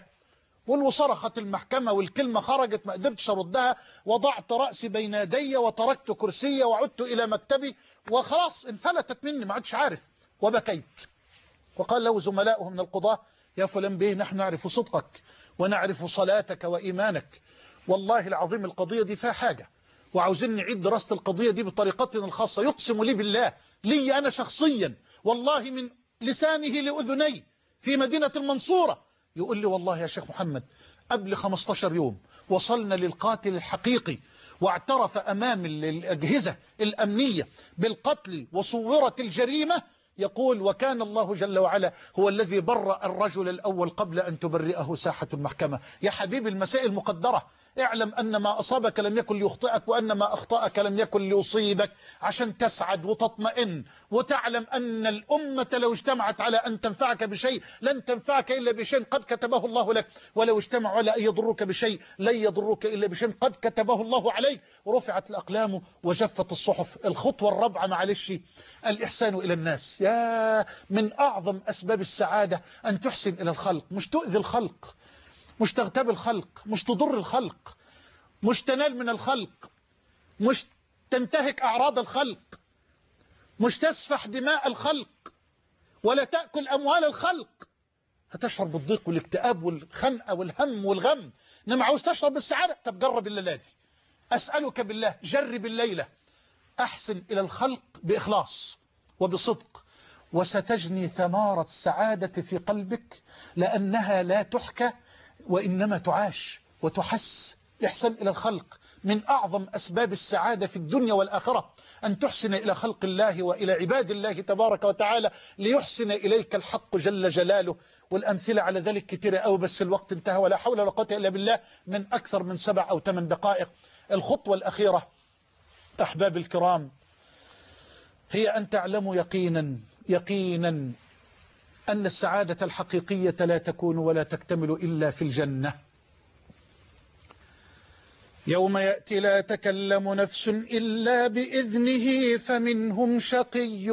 وصرخت المحكمة والكلمة خرجت ما قدرتش أردها، وضعت رأسي بين يدي وتركت كرسي وعدت إلى مكتبي وخلاص انفلتت مني ما عدتش عارف، وبكيت. وقال له زملائه من القضاة يا فلان بيه نحن نعرف صدقك ونعرف صلاتك وإيمانك، والله العظيم القضية دي فيها حاجة وعاوزين نعيد دراسة القضية دي بطريقتنا الخاصة. يقسم لي بالله، لي أنا شخصيا والله من لسانه لأذني في مدينة المنصورة، يقول لي والله يا شيخ محمد قبل خمستاشر يوم وصلنا للقاتل الحقيقي واعترف أمام الأجهزة الأمنية بالقتل وصورت الجريمة. يقول وكان الله جل وعلا هو الذي برأ الرجل الأول قبل أن تبرئه ساحة المحكمة. يا حبيبي المسائل مقدرة، اعلم أن ما أصابك لم يكن ليخطئك، وأن ما أخطأك لم يكن ليصيبك، عشان تسعد وتطمئن وتعلم أن الأمة لو اجتمعت على أن تنفعك بشيء لن تنفعك إلا بشيء قد كتبه الله لك، ولو اجتمعوا على أن يضروك بشيء لن يضروك إلا بشيء قد كتبه الله عليك. ورفعت الأقلام وجفت الصحف. الخطوة الرابعة معلش الإحسان إلى الناس. يا من أعظم أسباب السعادة أن تحسن إلى الخلق، مش تؤذي الخلق، مش تغتاب الخلق، مش تضر الخلق، مش تنال من الخلق، مش تنتهك أعراض الخلق، مش تسفح دماء الخلق، ولا تأكل أموال الخلق. هتشعر بالضيق والاكتئاب والخنقة والهم والغم، إنما عاوز تشعر بالسعادة. طب جرب الليلة دي، أسألك بالله جرب الليلة، أحسن إلى الخلق بإخلاص وبصدق، وستجني ثمارة السعادة في قلبك، لأنها لا تحكى وإنما تعاش وتحس. الإحسان إلى الخلق من أعظم أسباب السعادة في الدنيا والآخرة، أن تحسن إلى خلق الله وإلى عباد الله تبارك وتعالى ليحسن إليك الحق جل جلاله. والأمثلة على ذلك كثيرة أوي، بس الوقت انتهى ولا حول ولا قوة إلا بالله من أكثر من سبع أو ثمان دقائق. الخطوة الأخيرة أحباب الكرام هي أن تعلموا يقينا يقينا أن السعادة الحقيقية لا تكون ولا تكتمل إلا في الجنة. يوم يأتي لا تكلم نفس إلا بإذنه فمنهم شقي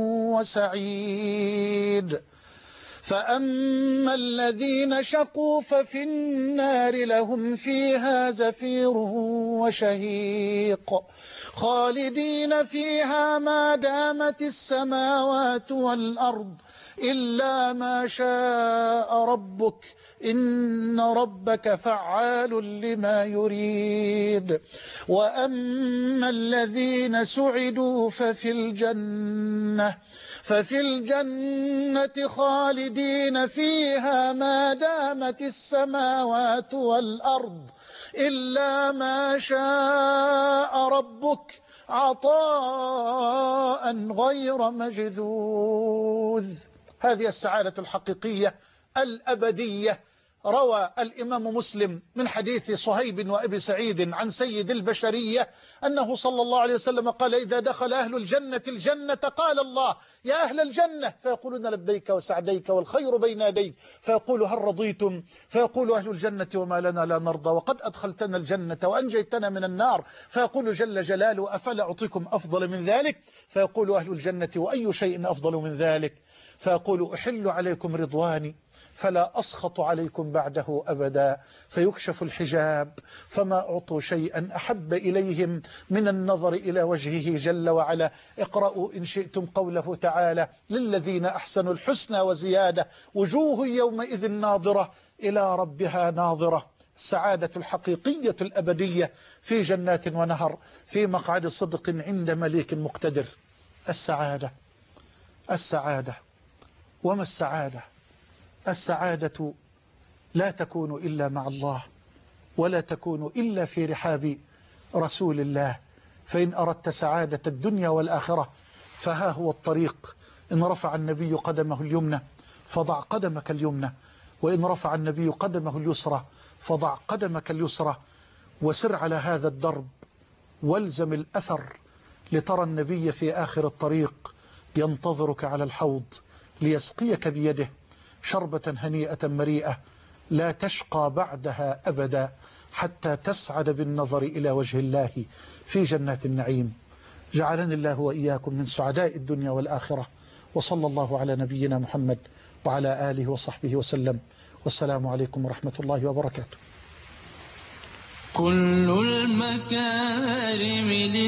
وسعيد. فأما الذين شقوا ففي النار لهم فيها زفير وشهيق خالدين فيها ما دامت السماوات والأرض إلا ما شاء ربك إن ربك فعال لما يريد. وأما الذين سعدوا ففي الجنة ففي الجنة خالدين فيها ما دامت السماوات والأرض إلا ما شاء ربك عطاء غير مجذوذ. هذه السعادة الحقيقية الأبدية. روى الإمام مسلم من حديث صهيب وأبي سعيد عن سيد البشرية أنه صلى الله عليه وسلم قال: إذا دخل أهل الجنة الجنة قال الله: يا أهل الجنة، فيقولون لبيك وسعديك والخير بين يديك، فيقول: هل رضيتم؟ فيقول أهل الجنة: وما لنا لا نرضى، وقد أدخلتنا الجنة وأنجيتنا من النار. فيقول جل جلاله: أفلا أعطيكم أفضل من ذلك؟ فيقول أهل الجنة: وأي شيء أفضل من ذلك؟ فيقول: أحل عليكم رضواني فلا أسخط عليكم بعده أبدا. فيكشف الحجاب فما أعطوا شيئا أحب إليهم من النظر إلى وجهه جل وعلا. اقرأوا إن شئتم قوله تعالى: للذين أحسنوا الحسنى وزيادة وجوه يومئذ ناظرة إلى ربها ناظرة. السعادة الحقيقية الأبدية في جنات ونهر في مقعد صدق عند مليك مقتدر. السعادة السعادة وما السعادة؟ السعادة لا تكون إلا مع الله، ولا تكون إلا في رحاب رسول الله. فإن أردت سعادة الدنيا والآخرة فها هو الطريق. إن رفع النبي قدمه اليمنى فضع قدمك اليمنى، وإن رفع النبي قدمه اليسرى فضع قدمك اليسرى، وسر على هذا الدرب والزم الأثر لترى النبي في آخر الطريق ينتظرك على الحوض ليسقيك بيده شربة هنيئة مريئة لا تشقى بعدها أبدا، حتى تسعد بالنظر إلى وجه الله في جنات النعيم. جعلني الله وإياكم من سعداء الدنيا والآخرة، وصلى الله على نبينا محمد وعلى آله وصحبه وسلم، والسلام عليكم ورحمة الله وبركاته. كل المكارم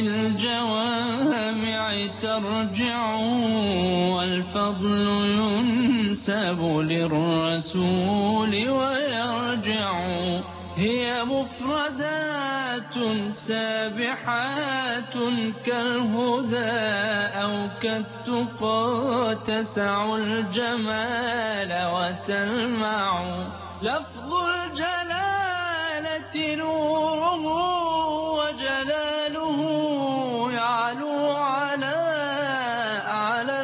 للجوامع ترجع، والفضل ينسب للرسول ويرجع. هي مفردات سابحات كالهدى أو كالتقى تسع الجمال وتلمع. لفظ الجلالة نوره وجلاله يعلو على أعلى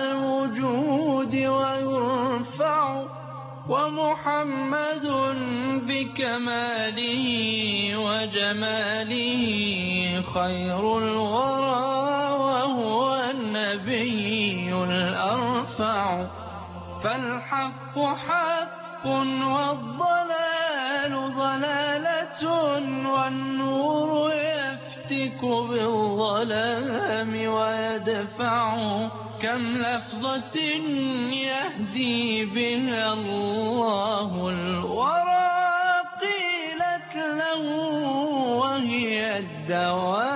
الوجود ويرفع. ومحمد بك كماله وجماله خير الورى وهو النبي الأرفع. فالحق حق والضلال ضلالة والنور يفتك بالظلام ويدفع. كم لفظة يهدي بها الله الورى قيلت له وهي الدواء